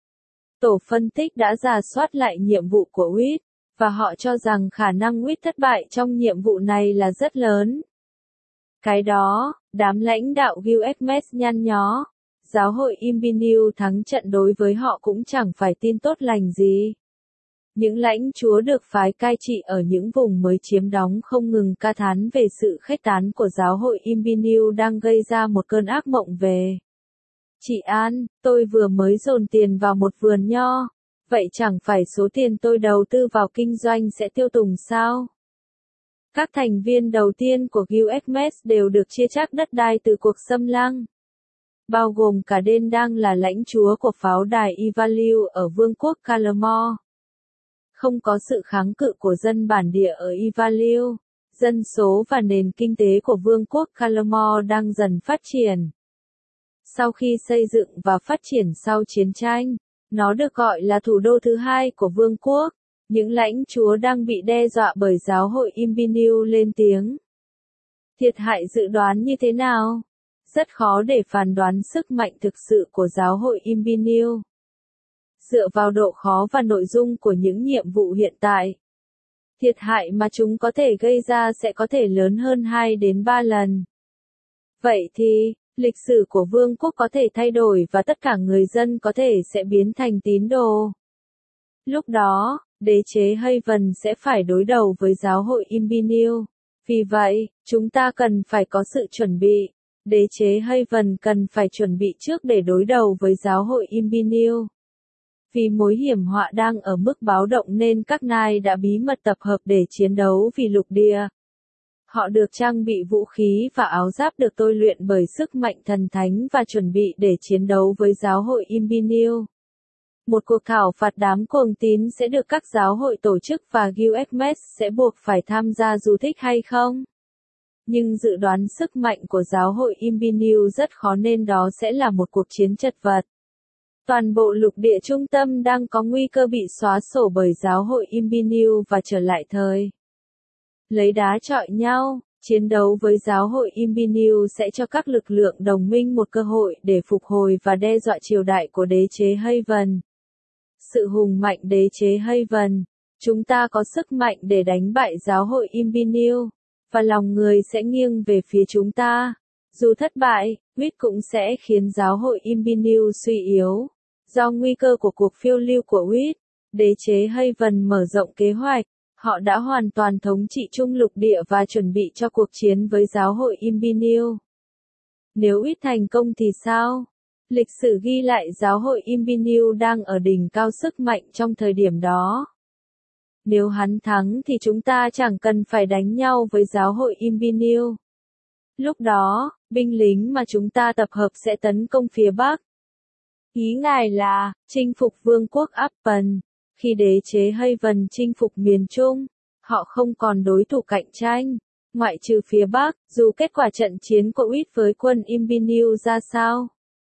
Tổ phân tích đã rà soát lại nhiệm vụ của Uýt, và họ cho rằng khả năng Uýt thất bại trong nhiệm vụ này là rất lớn. Cái đó, đám lãnh đạo UFMS nhăn nhó. Giáo hội Imbinew thắng trận đối với họ cũng chẳng phải tin tốt lành gì. Những lãnh chúa được phái cai trị ở những vùng mới chiếm đóng không ngừng ca thán về sự khuếch tán của giáo hội Imbinew đang gây ra một cơn ác mộng về. Chị An, tôi vừa mới dồn tiền vào một vườn nho. Vậy chẳng phải số tiền tôi đầu tư vào kinh doanh sẽ tiêu tùng sao? Các thành viên đầu tiên của UFMS đều được chia chác đất đai từ cuộc xâm lăng. Bao gồm cả Đên đang là lãnh chúa của pháo đài Ivalu ở Vương quốc Calamore. Không có sự kháng cự của dân bản địa ở Ivalu, dân số và nền kinh tế của Vương quốc Calamore đang dần phát triển. Sau khi xây dựng và phát triển sau chiến tranh, nó được gọi là thủ đô thứ hai của vương quốc. Những lãnh chúa đang bị đe dọa bởi giáo hội Imbinew lên tiếng. Thiệt hại dự đoán như thế nào? Rất khó để phán đoán sức mạnh thực sự của giáo hội Imbinew. Dựa vào độ khó và nội dung của những nhiệm vụ hiện tại, thiệt hại mà chúng có thể gây ra sẽ có thể lớn hơn 2 đến 3 lần. Vậy thì, lịch sử của vương quốc có thể thay đổi và tất cả người dân có thể sẽ biến thành tín đồ. Lúc đó, đế chế Haven sẽ phải đối đầu với giáo hội Imbinew. Vì vậy, chúng ta cần phải có sự chuẩn bị. Đế chế Haven cần phải chuẩn bị trước để đối đầu với giáo hội Imbinew. Vì mối hiểm họa đang ở mức báo động nên các nai đã bí mật tập hợp để chiến đấu vì lục địa. Họ được trang bị vũ khí và áo giáp được tôi luyện bởi sức mạnh thần thánh và chuẩn bị để chiến đấu với giáo hội Imbinew. Một cuộc thảo phạt đám cuồng tín sẽ được các giáo hội tổ chức và UFMS sẽ buộc phải tham gia dù thích hay không. Nhưng dự đoán sức mạnh của giáo hội Imbinew rất khó nên đó sẽ là một cuộc chiến chật vật. Toàn bộ lục địa trung tâm đang có nguy cơ bị xóa sổ bởi giáo hội Imbinew và trở lại thời lấy đá chọi nhau. Chiến đấu với giáo hội Imbinew sẽ cho các lực lượng đồng minh một cơ hội để phục hồi và đe dọa triều đại của đế chế Haven. Sự hùng mạnh đế chế Haven. Chúng ta có sức mạnh để đánh bại giáo hội Imbinew, và lòng người sẽ nghiêng về phía chúng ta. Dù thất bại, Wit cũng sẽ khiến giáo hội Imbinew suy yếu. Do nguy cơ của cuộc phiêu lưu của Wit, đế chế Haven mở rộng kế hoạch. Họ đã hoàn toàn thống trị chung lục địa và chuẩn bị cho cuộc chiến với giáo hội Imbinew. Nếu Wit thành công thì sao? Lịch sử ghi lại giáo hội Imbinew đang ở đỉnh cao sức mạnh trong thời điểm đó. Nếu hắn thắng thì chúng ta chẳng cần phải đánh nhau với giáo hội Imbinew. Lúc đó, binh lính mà chúng ta tập hợp sẽ tấn công phía Bắc. Ý ngài là, chinh phục vương quốc Appen. Khi đế chế Haven chinh phục miền Trung, họ không còn đối thủ cạnh tranh, ngoại trừ phía Bắc, dù kết quả trận chiến của Wit với quân Imbinew ra sao.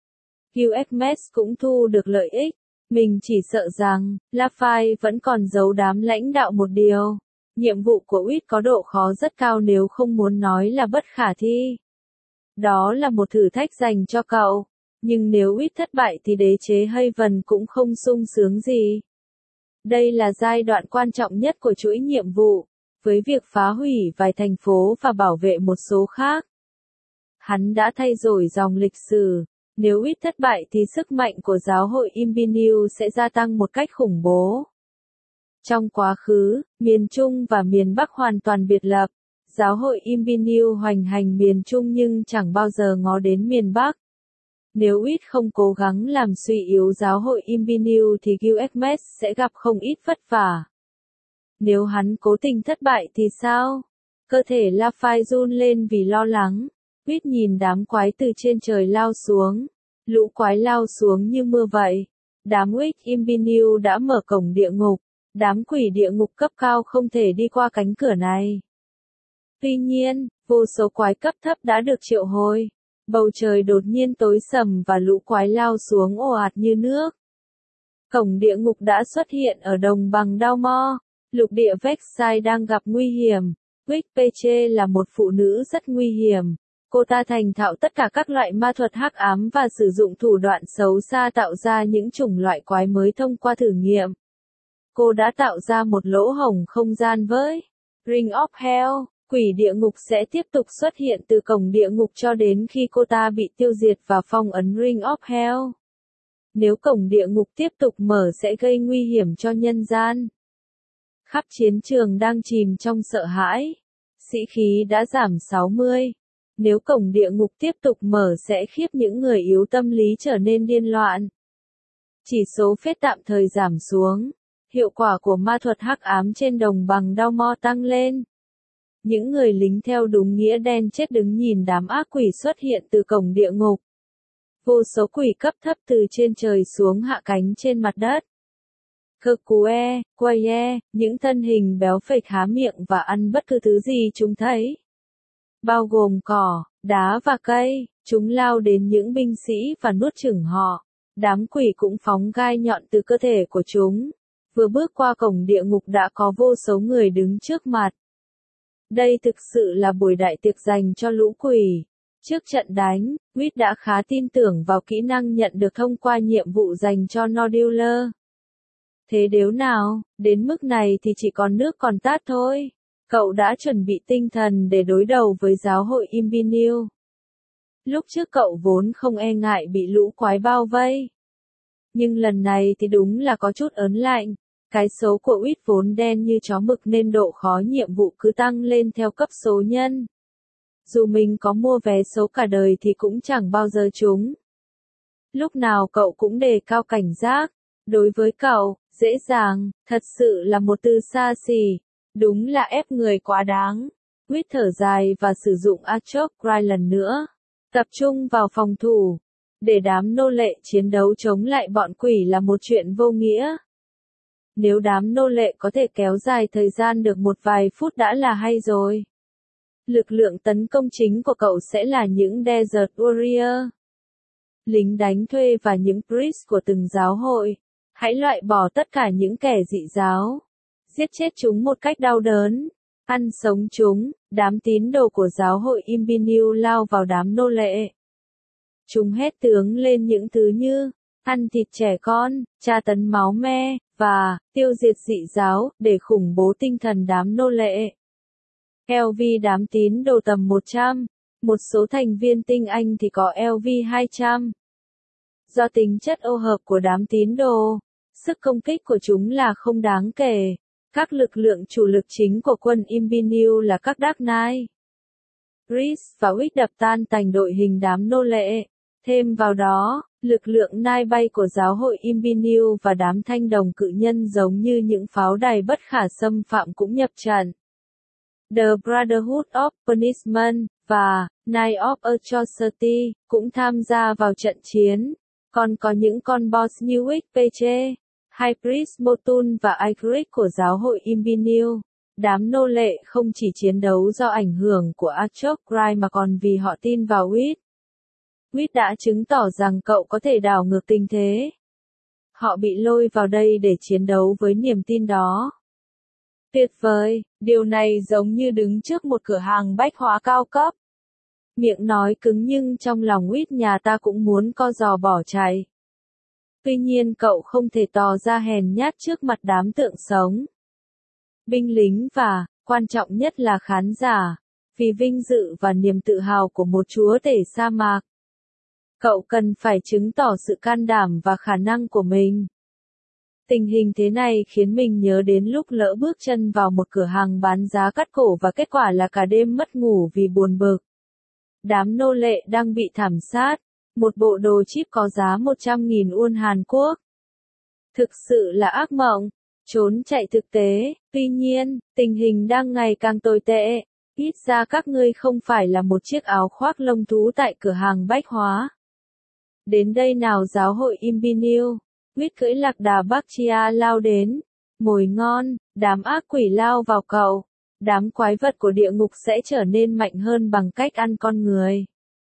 UFMS cũng thu được lợi ích. Mình chỉ sợ rằng, Lafay vẫn còn giấu đám lãnh đạo một điều. Nhiệm vụ của Wit có độ khó rất cao nếu không muốn nói là bất khả thi. Đó là một thử thách dành cho cậu. Nhưng nếu Wit thất bại thì đế chế Haven cũng không sung sướng gì. Đây là giai đoạn quan trọng nhất của chuỗi nhiệm vụ, với việc phá hủy vài thành phố và bảo vệ một số khác. Hắn đã thay đổi dòng lịch sử. Nếu Wit thất bại thì sức mạnh của giáo hội Imbinew sẽ gia tăng một cách khủng bố. Trong quá khứ, miền Trung và miền Bắc hoàn toàn biệt lập. Giáo hội Imbinew hoành hành miền Trung nhưng chẳng bao giờ ngó đến miền Bắc. Nếu Wit không cố gắng làm suy yếu giáo hội Imbinew thì UFMS sẽ gặp không ít vất vả. Nếu hắn cố tình thất bại thì sao? Cơ thể Lafay run lên vì lo lắng. Wit nhìn đám quái từ trên trời lao xuống. Lũ quái lao xuống như mưa vậy. Đám Wit Imbinew đã mở cổng địa ngục. Đám quỷ địa ngục cấp cao không thể đi qua cánh cửa này. Tuy nhiên, vô số quái cấp thấp đã được triệu hồi. Bầu trời đột nhiên tối sầm và lũ quái lao xuống ồ ạt như nước. Cổng địa ngục đã xuất hiện ở đồng bằng Dalmor. Lục địa Vexai đang gặp nguy hiểm. Wick Peche là một phụ nữ rất nguy hiểm. Cô ta thành thạo tất cả các loại ma thuật hắc ám và sử dụng thủ đoạn xấu xa tạo ra những chủng loại quái mới thông qua thử nghiệm. Cô đã tạo ra một lỗ hổng không gian với Ring of Hell, Quỷ địa ngục sẽ tiếp tục xuất hiện từ cổng địa ngục cho đến khi cô ta bị tiêu diệt và phong ấn Ring of Hell. Nếu cổng địa ngục tiếp tục mở sẽ gây nguy hiểm cho nhân gian. Khắp chiến trường đang chìm trong sợ hãi. Sĩ khí đã giảm 60. Nếu cổng địa ngục tiếp tục mở sẽ khiếp những người yếu tâm lý trở nên điên loạn. Chỉ số phết tạm thời giảm xuống. Hiệu quả của ma thuật hắc ám trên đồng bằng Dalmor tăng lên. Những người lính theo đúng nghĩa đen chết đứng nhìn đám ác quỷ xuất hiện từ cổng địa ngục. Vô số quỷ cấp thấp từ trên trời xuống hạ cánh trên mặt đất. Quaye, những thân hình béo phệch há miệng và ăn bất cứ thứ gì chúng thấy. Bao gồm cỏ, đá và cây, chúng lao đến những binh sĩ và nuốt chửng họ. Đám quỷ cũng phóng gai nhọn từ cơ thể của chúng. Vừa bước qua cổng địa ngục đã có vô số người đứng trước mặt. Đây thực sự là buổi đại tiệc dành cho lũ quỷ. Trước trận đánh, Wit đã khá tin tưởng vào kỹ năng nhận được thông qua nhiệm vụ dành cho Nodular. Thế đếu nào, đến mức này thì chỉ còn nước còn tát thôi. Cậu đã chuẩn bị tinh thần để đối đầu với giáo hội Imbinil. Lúc trước cậu vốn không e ngại bị lũ quái bao vây. Nhưng lần này thì đúng là có chút ớn lạnh. Cái số của Wit vốn đen như chó mực nên độ khó nhiệm vụ cứ tăng lên theo cấp số nhân. Dù mình có mua vé số cả đời thì cũng chẳng bao giờ trúng. Lúc nào cậu cũng đề cao cảnh giác. Đối với cậu, dễ dàng, thật sự là một từ xa xỉ. Đúng là ép người quá đáng. Wit thở dài và sử dụng Archok Cry lần nữa. Tập trung vào phòng thủ. Để đám nô lệ chiến đấu chống lại bọn quỷ là một chuyện vô nghĩa. Nếu đám nô lệ có thể kéo dài thời gian được một vài phút đã là hay rồi. Lực lượng tấn công chính của cậu sẽ là những Desert Warrior, lính đánh thuê và những priest của từng giáo hội. Hãy loại bỏ tất cả những kẻ dị giáo. Giết chết chúng một cách đau đớn. Ăn sống chúng. Đám tín đồ của giáo hội Imbinil lao vào đám nô lệ. Chúng hét tướng lên những thứ như ăn thịt trẻ con, tra tấn máu me, và tiêu diệt dị giáo để khủng bố tinh thần đám nô lệ. LV đám tín đồ tầm 100, một số thành viên tinh Anh thì có LV 200. Do tính chất ô hợp của đám tín đồ, sức công kích của chúng là không đáng kể. Các lực lượng chủ lực chính của quân Imbinil là các Dark Knight, Priest và Wit đập tan tành đội hình đám nô lệ. Thêm vào đó, lực lượng nai bay của giáo hội Imbinil và đám thanh đồng cự nhân giống như những pháo đài bất khả xâm phạm cũng nhập trận. The Brotherhood of Punishment và Knight of Atrocity cũng tham gia vào trận chiến. Còn có những con boss như Wick Peche, High Priest Motun và Igrik của giáo hội Imbinil. Đám nô lệ không chỉ chiến đấu do ảnh hưởng của Archok Cry mà còn vì họ tin vào Wit. Wit đã chứng tỏ rằng cậu có thể đảo ngược tình thế. Họ bị lôi vào đây để chiến đấu với niềm tin đó. Tuyệt vời, điều này giống như đứng trước một cửa hàng bách hóa cao cấp. Miệng nói cứng nhưng trong lòng Wit nhà ta cũng muốn co giò bỏ chạy. Tuy nhiên cậu không thể tỏ ra hèn nhát trước mặt đám tượng sống. Binh lính và, quan trọng nhất là khán giả, vì vinh dự và niềm tự hào của một chúa tể sa mạc. Cậu cần phải chứng tỏ sự can đảm và khả năng của mình. Tình hình thế này khiến mình nhớ đến lúc lỡ bước chân vào một cửa hàng bán giá cắt cổ và kết quả là cả đêm mất ngủ vì buồn bực. Đám nô lệ đang bị thảm sát. Một bộ đồ chip có giá 100.000 won Hàn Quốc. Thực sự là ác mộng. Trốn chạy thực tế. Tuy nhiên, tình hình đang ngày càng tồi tệ. Ít ra các ngươi không phải là một chiếc áo khoác lông thú tại cửa hàng bách hóa. Đến đây nào giáo hội Imbinil. Wit cưỡi lạc đà Bakchia lao đến. Mồi ngon, đám ác quỷ lao vào cậu. Đám quái vật của địa ngục sẽ trở nên mạnh hơn bằng cách ăn con người.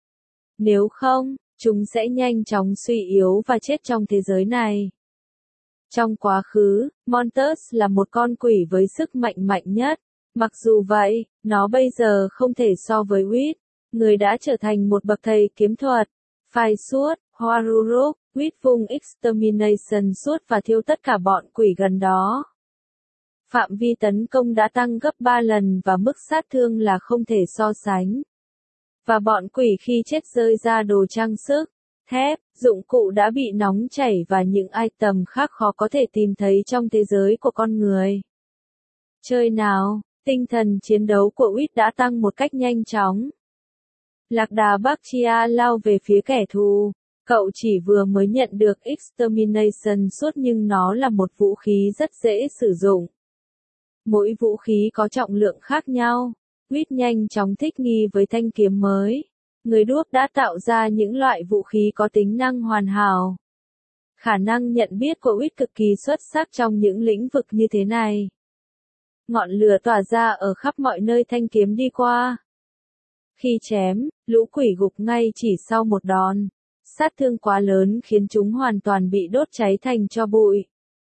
Nếu không, chúng sẽ nhanh chóng suy yếu và chết trong thế giới này. Trong quá khứ, Montus là một con quỷ với sức mạnh mạnh nhất. Mặc dù vậy, nó bây giờ không thể so với Wit. Người đã trở thành một bậc thầy kiếm thuật. Phai suốt, Horuruk, Wit vung Extermination suốt và thiêu tất cả bọn quỷ gần đó. Phạm vi tấn công đã tăng gấp 3 lần và mức sát thương là không thể so sánh. Và bọn quỷ khi chết rơi ra đồ trang sức, thép, dụng cụ đã bị nóng chảy và những item khác khó có thể tìm thấy trong thế giới của con người. Chơi nào, tinh thần chiến đấu của Wit đã tăng một cách nhanh chóng. Lạc đà Bakchia lao về phía kẻ thù. Cậu chỉ vừa mới nhận được Extermination suốt nhưng nó là một vũ khí rất dễ sử dụng. Mỗi vũ khí có trọng lượng khác nhau. Wit nhanh chóng thích nghi với thanh kiếm mới. Người đuốc đã tạo ra những loại vũ khí có tính năng hoàn hảo. Khả năng nhận biết của Wit cực kỳ xuất sắc trong những lĩnh vực như thế này. Ngọn lửa tỏa ra ở khắp mọi nơi thanh kiếm đi qua. Khi chém, lũ quỷ gục ngay chỉ sau một đòn. Sát thương quá lớn khiến chúng hoàn toàn bị đốt cháy thành tro bụi.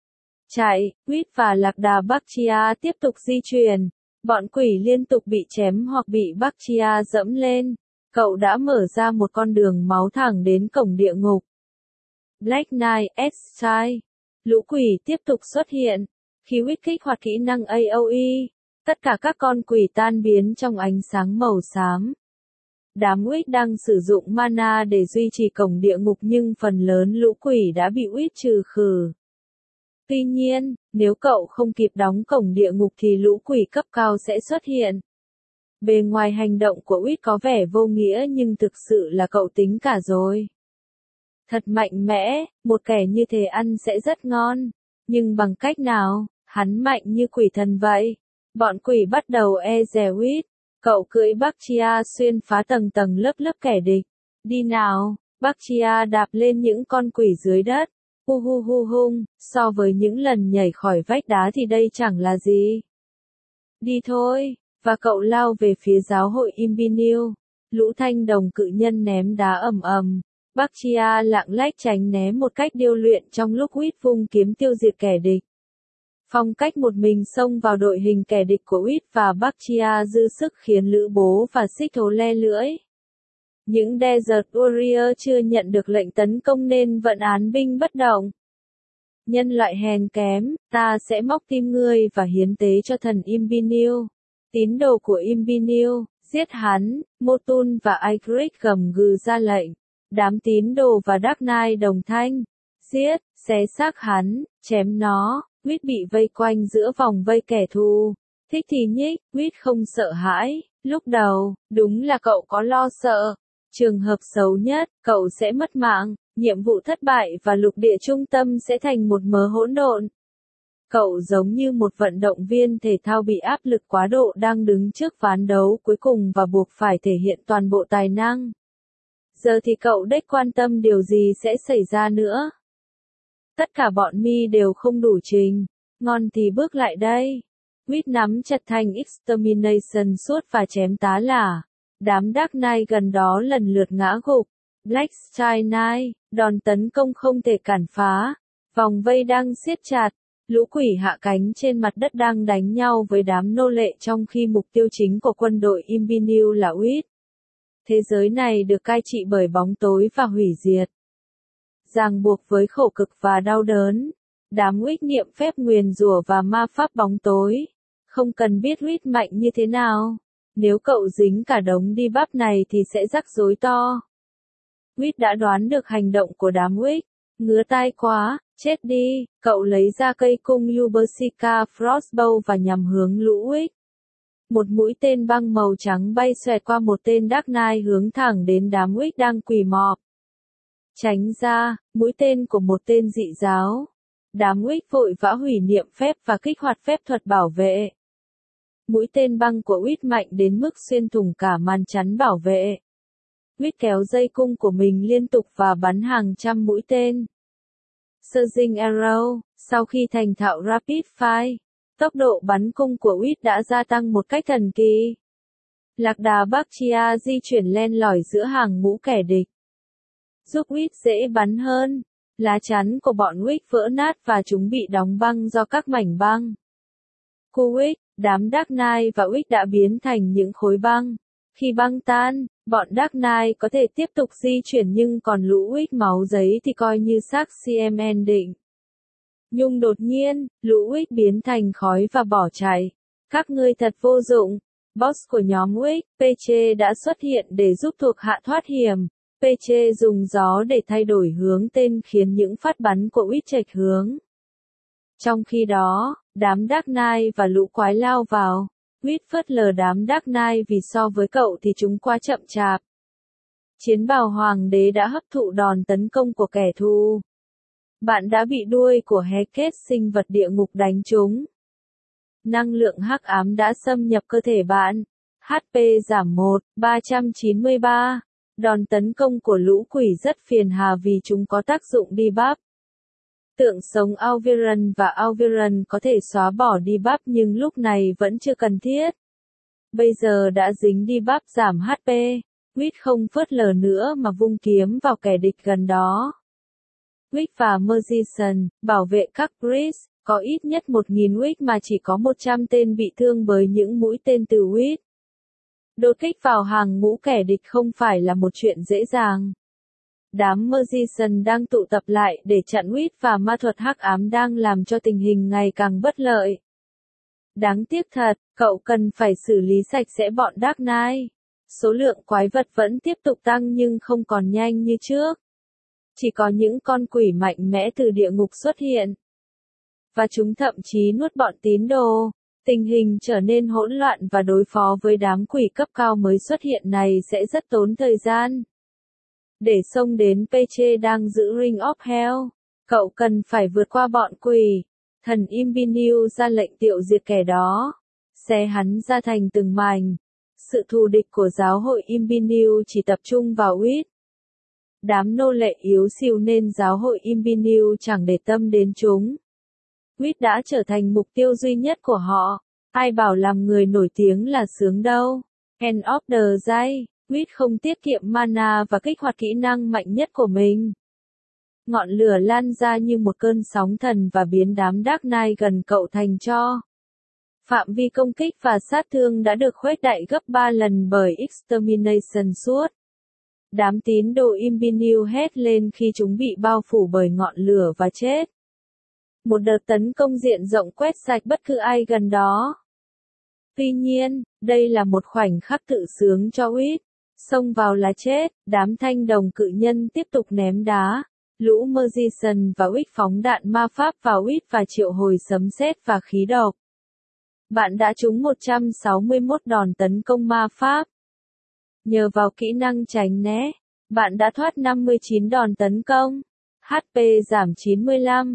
Chạy, Wit và lạc đà Bakchia tiếp tục di chuyển. Bọn quỷ liên tục bị chém hoặc bị Bakchia dẫm lên. Cậu đã mở ra một con đường máu thẳng đến cổng địa ngục. Black Knight S-Style. Lũ quỷ tiếp tục xuất hiện. Khi Wit kích hoạt kỹ năng AoE, tất cả các con quỷ tan biến trong ánh sáng màu xám. Đám Wit đang sử dụng mana để duy trì cổng địa ngục nhưng phần lớn lũ quỷ đã bị Wit trừ khử. Tuy nhiên, nếu cậu không kịp đóng cổng địa ngục thì lũ quỷ cấp cao sẽ xuất hiện. Bề ngoài hành động của Wit có vẻ vô nghĩa nhưng thực sự là cậu tính cả rồi. Thật mạnh mẽ, một kẻ như thế ăn sẽ rất ngon. Nhưng bằng cách nào, hắn mạnh như quỷ thần vậy. Bọn quỷ bắt đầu e dè Wit. Cậu cưỡi Bakchia xuyên phá tầng tầng lớp lớp kẻ địch. Đi nào, Bakchia đạp lên những con quỷ dưới đất. Hu hu hu hung, so với những lần nhảy khỏi vách đá thì đây chẳng là gì. Đi thôi, và cậu lao về phía giáo hội Imbinil. Lũ thanh đồng cự nhân ném đá ầm ầm. Bakchia lạng lách tránh né một cách điêu luyện trong lúc Wit vung kiếm tiêu diệt kẻ địch. Phong cách một mình xông vào đội hình kẻ địch của Wit và Bakchia dư sức khiến Lữ Bố và Xích Thố le lưỡi. Những Desert Warrior chưa nhận được lệnh tấn công nên vẫn án binh bất động. Nhân loại hèn kém, ta sẽ móc tim ngươi và hiến tế cho thần Imbinil. Tín đồ của Imbinil, giết hắn, Motun và Ygritte gầm gừ ra lệnh. Đám tín đồ và Dark Knight đồng thanh. Giết, xé xác hắn, chém nó. Wit bị vây quanh giữa vòng vây kẻ thù. Thích thì nhích, Wit không sợ hãi. Lúc đầu, đúng là cậu có lo sợ. Trường hợp xấu nhất, cậu sẽ mất mạng, nhiệm vụ thất bại và lục địa trung tâm sẽ thành một mớ hỗn độn. Cậu giống như một vận động viên thể thao bị áp lực quá độ đang đứng trước ván đấu cuối cùng và buộc phải thể hiện toàn bộ tài năng. Giờ thì cậu đếch quan tâm điều gì sẽ xảy ra nữa. Tất cả bọn mi đều không đủ trình. Ngon thì bước lại đây. Wit nắm chặt thanh Extermination suốt và chém tá lả. Đám Dark Knight gần đó lần lượt ngã gục. Black Style Knight, đòn tấn công không thể cản phá. Vòng vây đang siết chặt. Lũ quỷ hạ cánh trên mặt đất đang đánh nhau với đám nô lệ trong khi mục tiêu chính của quân đội Imbinil là Wit. Thế giới này được cai trị bởi bóng tối và hủy diệt. Ràng buộc với khổ cực và đau đớn. Đám Wit niệm phép nguyền rủa và ma pháp bóng tối. Không cần biết Wit mạnh như thế nào. Nếu cậu dính cả đống đi bắp này thì sẽ rắc rối to. Wit đã đoán được hành động của đám Wit. Ngứa tai quá, chết đi. Cậu lấy ra cây cung Ubersica Frostbow và nhằm hướng lũ Wit. Một mũi tên băng màu trắng bay xoẹt qua một tên Dark Knight hướng thẳng đến đám Wit đang quỳ mọp. Tránh ra, mũi tên của một tên dị giáo. Đám Wit vội vã hủy niệm phép và kích hoạt phép thuật bảo vệ. Mũi tên băng của Wit mạnh đến mức xuyên thủng cả màn chắn bảo vệ. Wit kéo dây cung của mình liên tục và bắn hàng trăm mũi tên. Surging Arrow, sau khi thành thạo Rapid Fire, tốc độ bắn cung của Wit đã gia tăng một cách thần kỳ. Lạc đà Bakchia di chuyển len lỏi giữa hàng ngũ kẻ địch. Giúp Wit dễ bắn hơn. Lá chắn của bọn Wit vỡ nát và chúng bị đóng băng do các mảnh băng. Kuwik, đám Dark Knight và Wit đã biến thành những khối băng. Khi băng tan, bọn Dark Knight có thể tiếp tục di chuyển nhưng còn lũ Wit máu giấy thì coi như xác CM định. Nhưng đột nhiên, lũ Wick biến thành khói và bỏ chạy. Các ngươi thật vô dụng. Boss của nhóm Wick, Peche đã xuất hiện để giúp thuộc hạ thoát hiểm. Peche dùng gió để thay đổi hướng tên khiến những phát bắn của Wick chệch hướng. Trong khi đó, đám Dark Knight và lũ quái lao vào. Wick phớt lờ đám Dark Knight vì so với cậu thì chúng quá chậm chạp. Chiến bào hoàng đế đã hấp thụ đòn tấn công của kẻ thù. Bạn đã bị đuôi của Heket sinh vật địa ngục đánh trúng. Năng lượng hắc ám đã xâm nhập cơ thể bạn. HP giảm 1,393. Đòn tấn công của lũ quỷ rất phiền hà vì chúng có tác dụng debuff. Tượng sống Auviran và Auviran có thể xóa bỏ debuff nhưng lúc này vẫn chưa cần thiết. Bây giờ đã dính debuff giảm HP, Wick không phớt lờ nữa mà vung kiếm vào kẻ địch gần đó. Wick và Magician, bảo vệ các priest, có ít nhất 1.000 Wick mà chỉ có 100 tên bị thương bởi những mũi tên từ Wick. Đột kích vào hàng ngũ kẻ địch không phải là một chuyện dễ dàng. Đám Magician đang tụ tập lại để chặn Wick và ma thuật hắc ám đang làm cho tình hình ngày càng bất lợi. Đáng tiếc thật, cậu cần phải xử lý sạch sẽ bọn Dark Knight. Số lượng quái vật vẫn tiếp tục tăng nhưng không còn nhanh như trước. Chỉ có những con quỷ mạnh mẽ từ địa ngục xuất hiện. Và chúng thậm chí nuốt bọn tín đồ. Tình hình trở nên hỗn loạn và đối phó với đám quỷ cấp cao mới xuất hiện này sẽ rất tốn thời gian. Để xông đến Peche đang giữ Ring of Hell, cậu cần phải vượt qua bọn quỷ. Thần Imbiniu ra lệnh tiêu diệt kẻ đó. Xé hắn ra thành từng mảnh. Sự thù địch của giáo hội Imbiniu chỉ tập trung vào Wick. Đám nô lệ yếu xìu nên giáo hội Imbiniu chẳng để tâm đến chúng. Wick đã trở thành mục tiêu duy nhất của họ. Ai bảo làm người nổi tiếng là sướng đâu. End of the day, Wick không tiết kiệm mana và kích hoạt kỹ năng mạnh nhất của mình. Ngọn lửa lan ra như một cơn sóng thần và biến đám Dark Knight gần cậu thành tro. Phạm vi công kích và sát thương đã được khuếch đại gấp 3 lần bởi Extermination suốt. Đám tín đồ Imbiniu hét lên khi chúng bị bao phủ bởi ngọn lửa và chết. Một đợt tấn công diện rộng quét sạch bất cứ ai gần đó. Tuy nhiên, đây là một khoảnh khắc tự sướng cho Wick. Xông vào là chết, đám thanh đồng cự nhân tiếp tục ném đá. Lũ Magician và Wick phóng đạn ma pháp vào Wick và triệu hồi sấm sét và khí độc. Bạn đã trúng 161 đòn tấn công ma pháp. Nhờ vào kỹ năng tránh né, bạn đã thoát 59 đòn tấn công. HP giảm 95,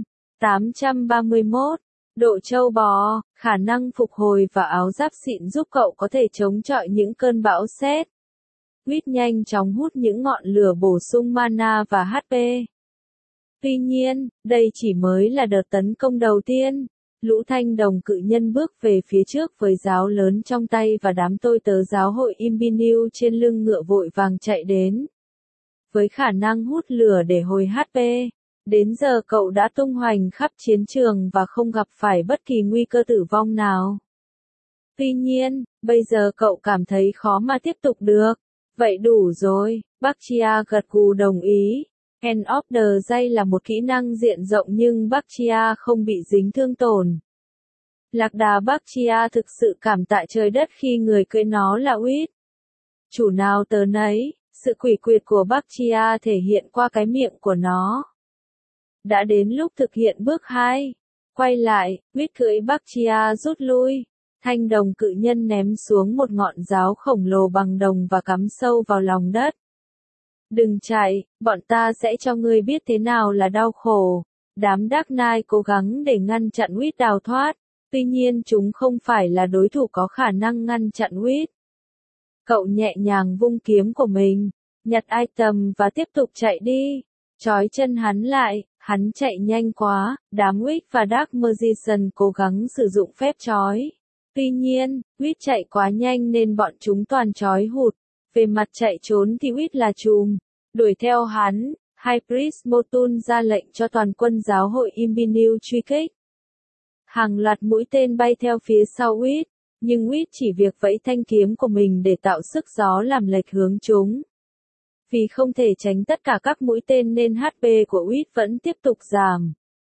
831. Độ trâu bò, khả năng phục hồi và áo giáp xịn giúp cậu có thể chống chọi những cơn bão sét. Wick nhanh chóng hút những ngọn lửa bổ sung mana và HP. Tuy nhiên, đây chỉ mới là đợt tấn công đầu tiên. Lũ thanh đồng cự nhân bước về phía trước với giáo lớn trong tay và đám tôi tớ giáo hội Imbiniu trên lưng ngựa vội vàng chạy đến. Với khả năng hút lửa để hồi HP, đến giờ cậu đã tung hoành khắp chiến trường và không gặp phải bất kỳ nguy cơ tử vong nào. Tuy nhiên, bây giờ cậu cảm thấy khó mà tiếp tục được. Vậy đủ rồi, Bacchia gật gù đồng ý. End of the day là một kỹ năng diện rộng nhưng Bacchia không bị dính thương tổn. Lạc đà Bacchia thực sự cảm tạ trời đất khi người cưỡi nó là Wick. Chủ nào tớ nấy, sự quỷ quyệt của Bacchia thể hiện qua cái miệng của nó. Đã đến lúc thực hiện bước 2. Quay lại, Wick cưỡi Bacchia rút lui. Thanh đồng cự nhân ném xuống một ngọn giáo khổng lồ bằng đồng và cắm sâu vào lòng đất. Đừng chạy, bọn ta sẽ cho ngươi biết thế nào là đau khổ. Đám Dark Knight cố gắng để ngăn chặn Wick đào thoát, tuy nhiên chúng không phải là đối thủ có khả năng ngăn chặn Wick. Cậu nhẹ nhàng vung kiếm của mình, nhặt item và tiếp tục chạy đi. Trói chân hắn lại, hắn chạy nhanh quá, đám Wick và Dark Magician cố gắng sử dụng phép trói. Tuy nhiên, Wick chạy quá nhanh nên bọn chúng toàn trói hụt. Về mặt chạy trốn thì Wick là trùm. Đuổi theo hắn, High Priest Motun ra lệnh cho toàn quân giáo hội Imbiniu truy kích. Hàng loạt mũi tên bay theo phía sau Wick, nhưng Wick chỉ việc vẫy thanh kiếm của mình để tạo sức gió làm lệch hướng chúng. Vì không thể tránh tất cả các mũi tên nên HP của Wick vẫn tiếp tục giảm.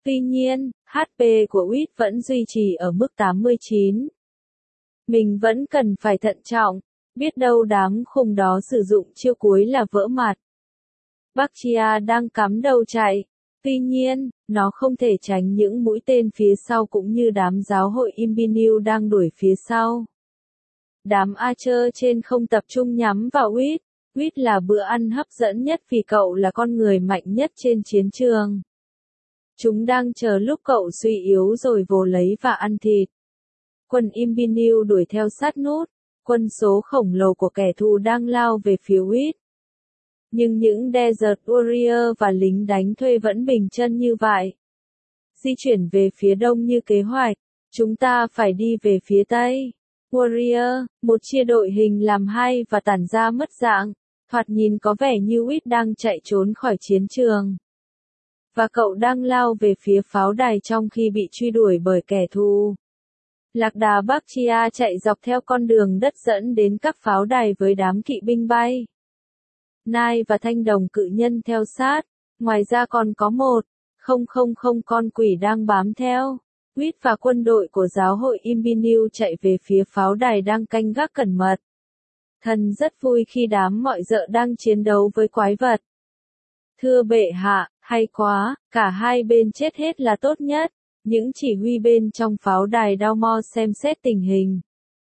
Tuy nhiên, HP của Wit vẫn duy trì ở mức 89. Mình vẫn cần phải thận trọng, biết đâu đám khùng đó sử dụng chiêu cuối là vỡ mặt. Baxia đang cắm đầu chạy. Tuy nhiên, nó không thể tránh những mũi tên phía sau cũng như đám giáo hội Imperial đang đuổi phía sau. Đám Archer trên không tập trung nhắm vào Wit. Wit là bữa ăn hấp dẫn nhất vì cậu là con người mạnh nhất trên chiến trường. Chúng đang chờ lúc cậu suy yếu rồi vồ lấy và ăn thịt. Quân Imperial đuổi theo sát nút. Quân số khổng lồ của kẻ thù đang lao về phía Wit. Nhưng những Desert Warrior và lính đánh thuê vẫn bình chân như vậy. Di chuyển về phía đông như kế hoạch. Chúng ta phải đi về phía tây. Warrior, một chia đội hình làm hai và tản ra mất dạng. Thoạt nhìn có vẻ như Wit đang chạy trốn khỏi chiến trường. Và cậu đang lao về phía pháo đài trong khi bị truy đuổi bởi kẻ thù. Lạc đà Baxia chạy dọc theo con đường đất dẫn đến các pháo đài với đám kỵ binh bay. Nai và thanh đồng cự nhân theo sát. Ngoài ra còn có 1,000 con quỷ đang bám theo. Wit và quân đội của giáo hội Imperial chạy về phía pháo đài đang canh gác cẩn mật. Thần rất vui khi đám mọi dợ đang chiến đấu với quái vật. Thưa bệ hạ, hay quá, cả hai bên chết hết là tốt nhất. Những chỉ huy bên trong pháo đài Dalmor xem xét tình hình.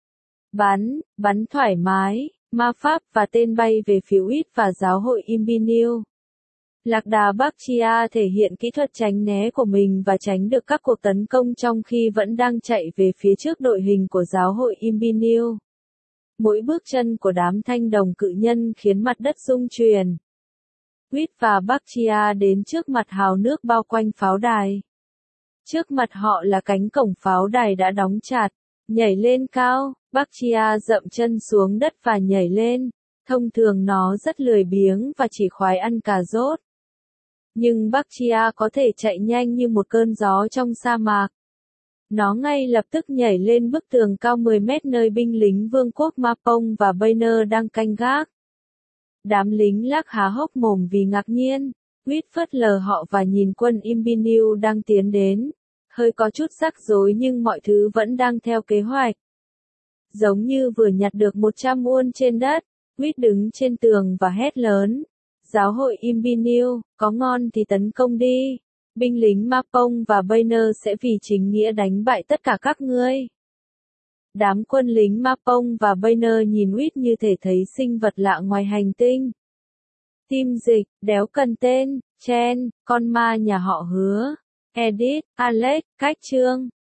Bắn thoải mái, ma pháp và tên bay về phía Wit và giáo hội Imperial. Lạc đà Baxia thể hiện kỹ thuật tránh né của mình và tránh được các cuộc tấn công trong khi vẫn đang chạy về phía trước đội hình của giáo hội Imperial. Mỗi bước chân của đám thanh đồng cự nhân khiến mặt đất rung chuyển. Wit và Baxia đến trước mặt hào nước bao quanh pháo đài. Trước mặt họ là cánh cổng pháo đài đã đóng chặt. Nhảy lên cao, Baxia dậm chân xuống đất và nhảy lên. Thông thường nó rất lười biếng và chỉ khoái ăn cà rốt. Nhưng Baxia có thể chạy nhanh như một cơn gió trong sa mạc. Nó ngay lập tức nhảy lên bức tường cao 10 mét nơi binh lính vương quốc Mapong và Banner đang canh gác. Đám lính lác há hốc mồm vì ngạc nhiên. Wit phớt lờ họ và nhìn quân Imperial đang tiến đến. Hơi có chút rắc rối nhưng mọi thứ vẫn đang theo kế hoạch. Giống như vừa nhặt được 100 won trên đất, Wit đứng trên tường và hét lớn. Giáo hội Imperial, có ngon thì tấn công đi. Binh lính Mapong và Banner sẽ vì chính nghĩa đánh bại tất cả các ngươi. Đám quân lính Mapong và Banner nhìn Wit như thể thấy sinh vật lạ ngoài hành tinh. Tim dịch, đéo cần tên, Chen, con ma nhà họ Hứa. Edit, Alex, cách chương.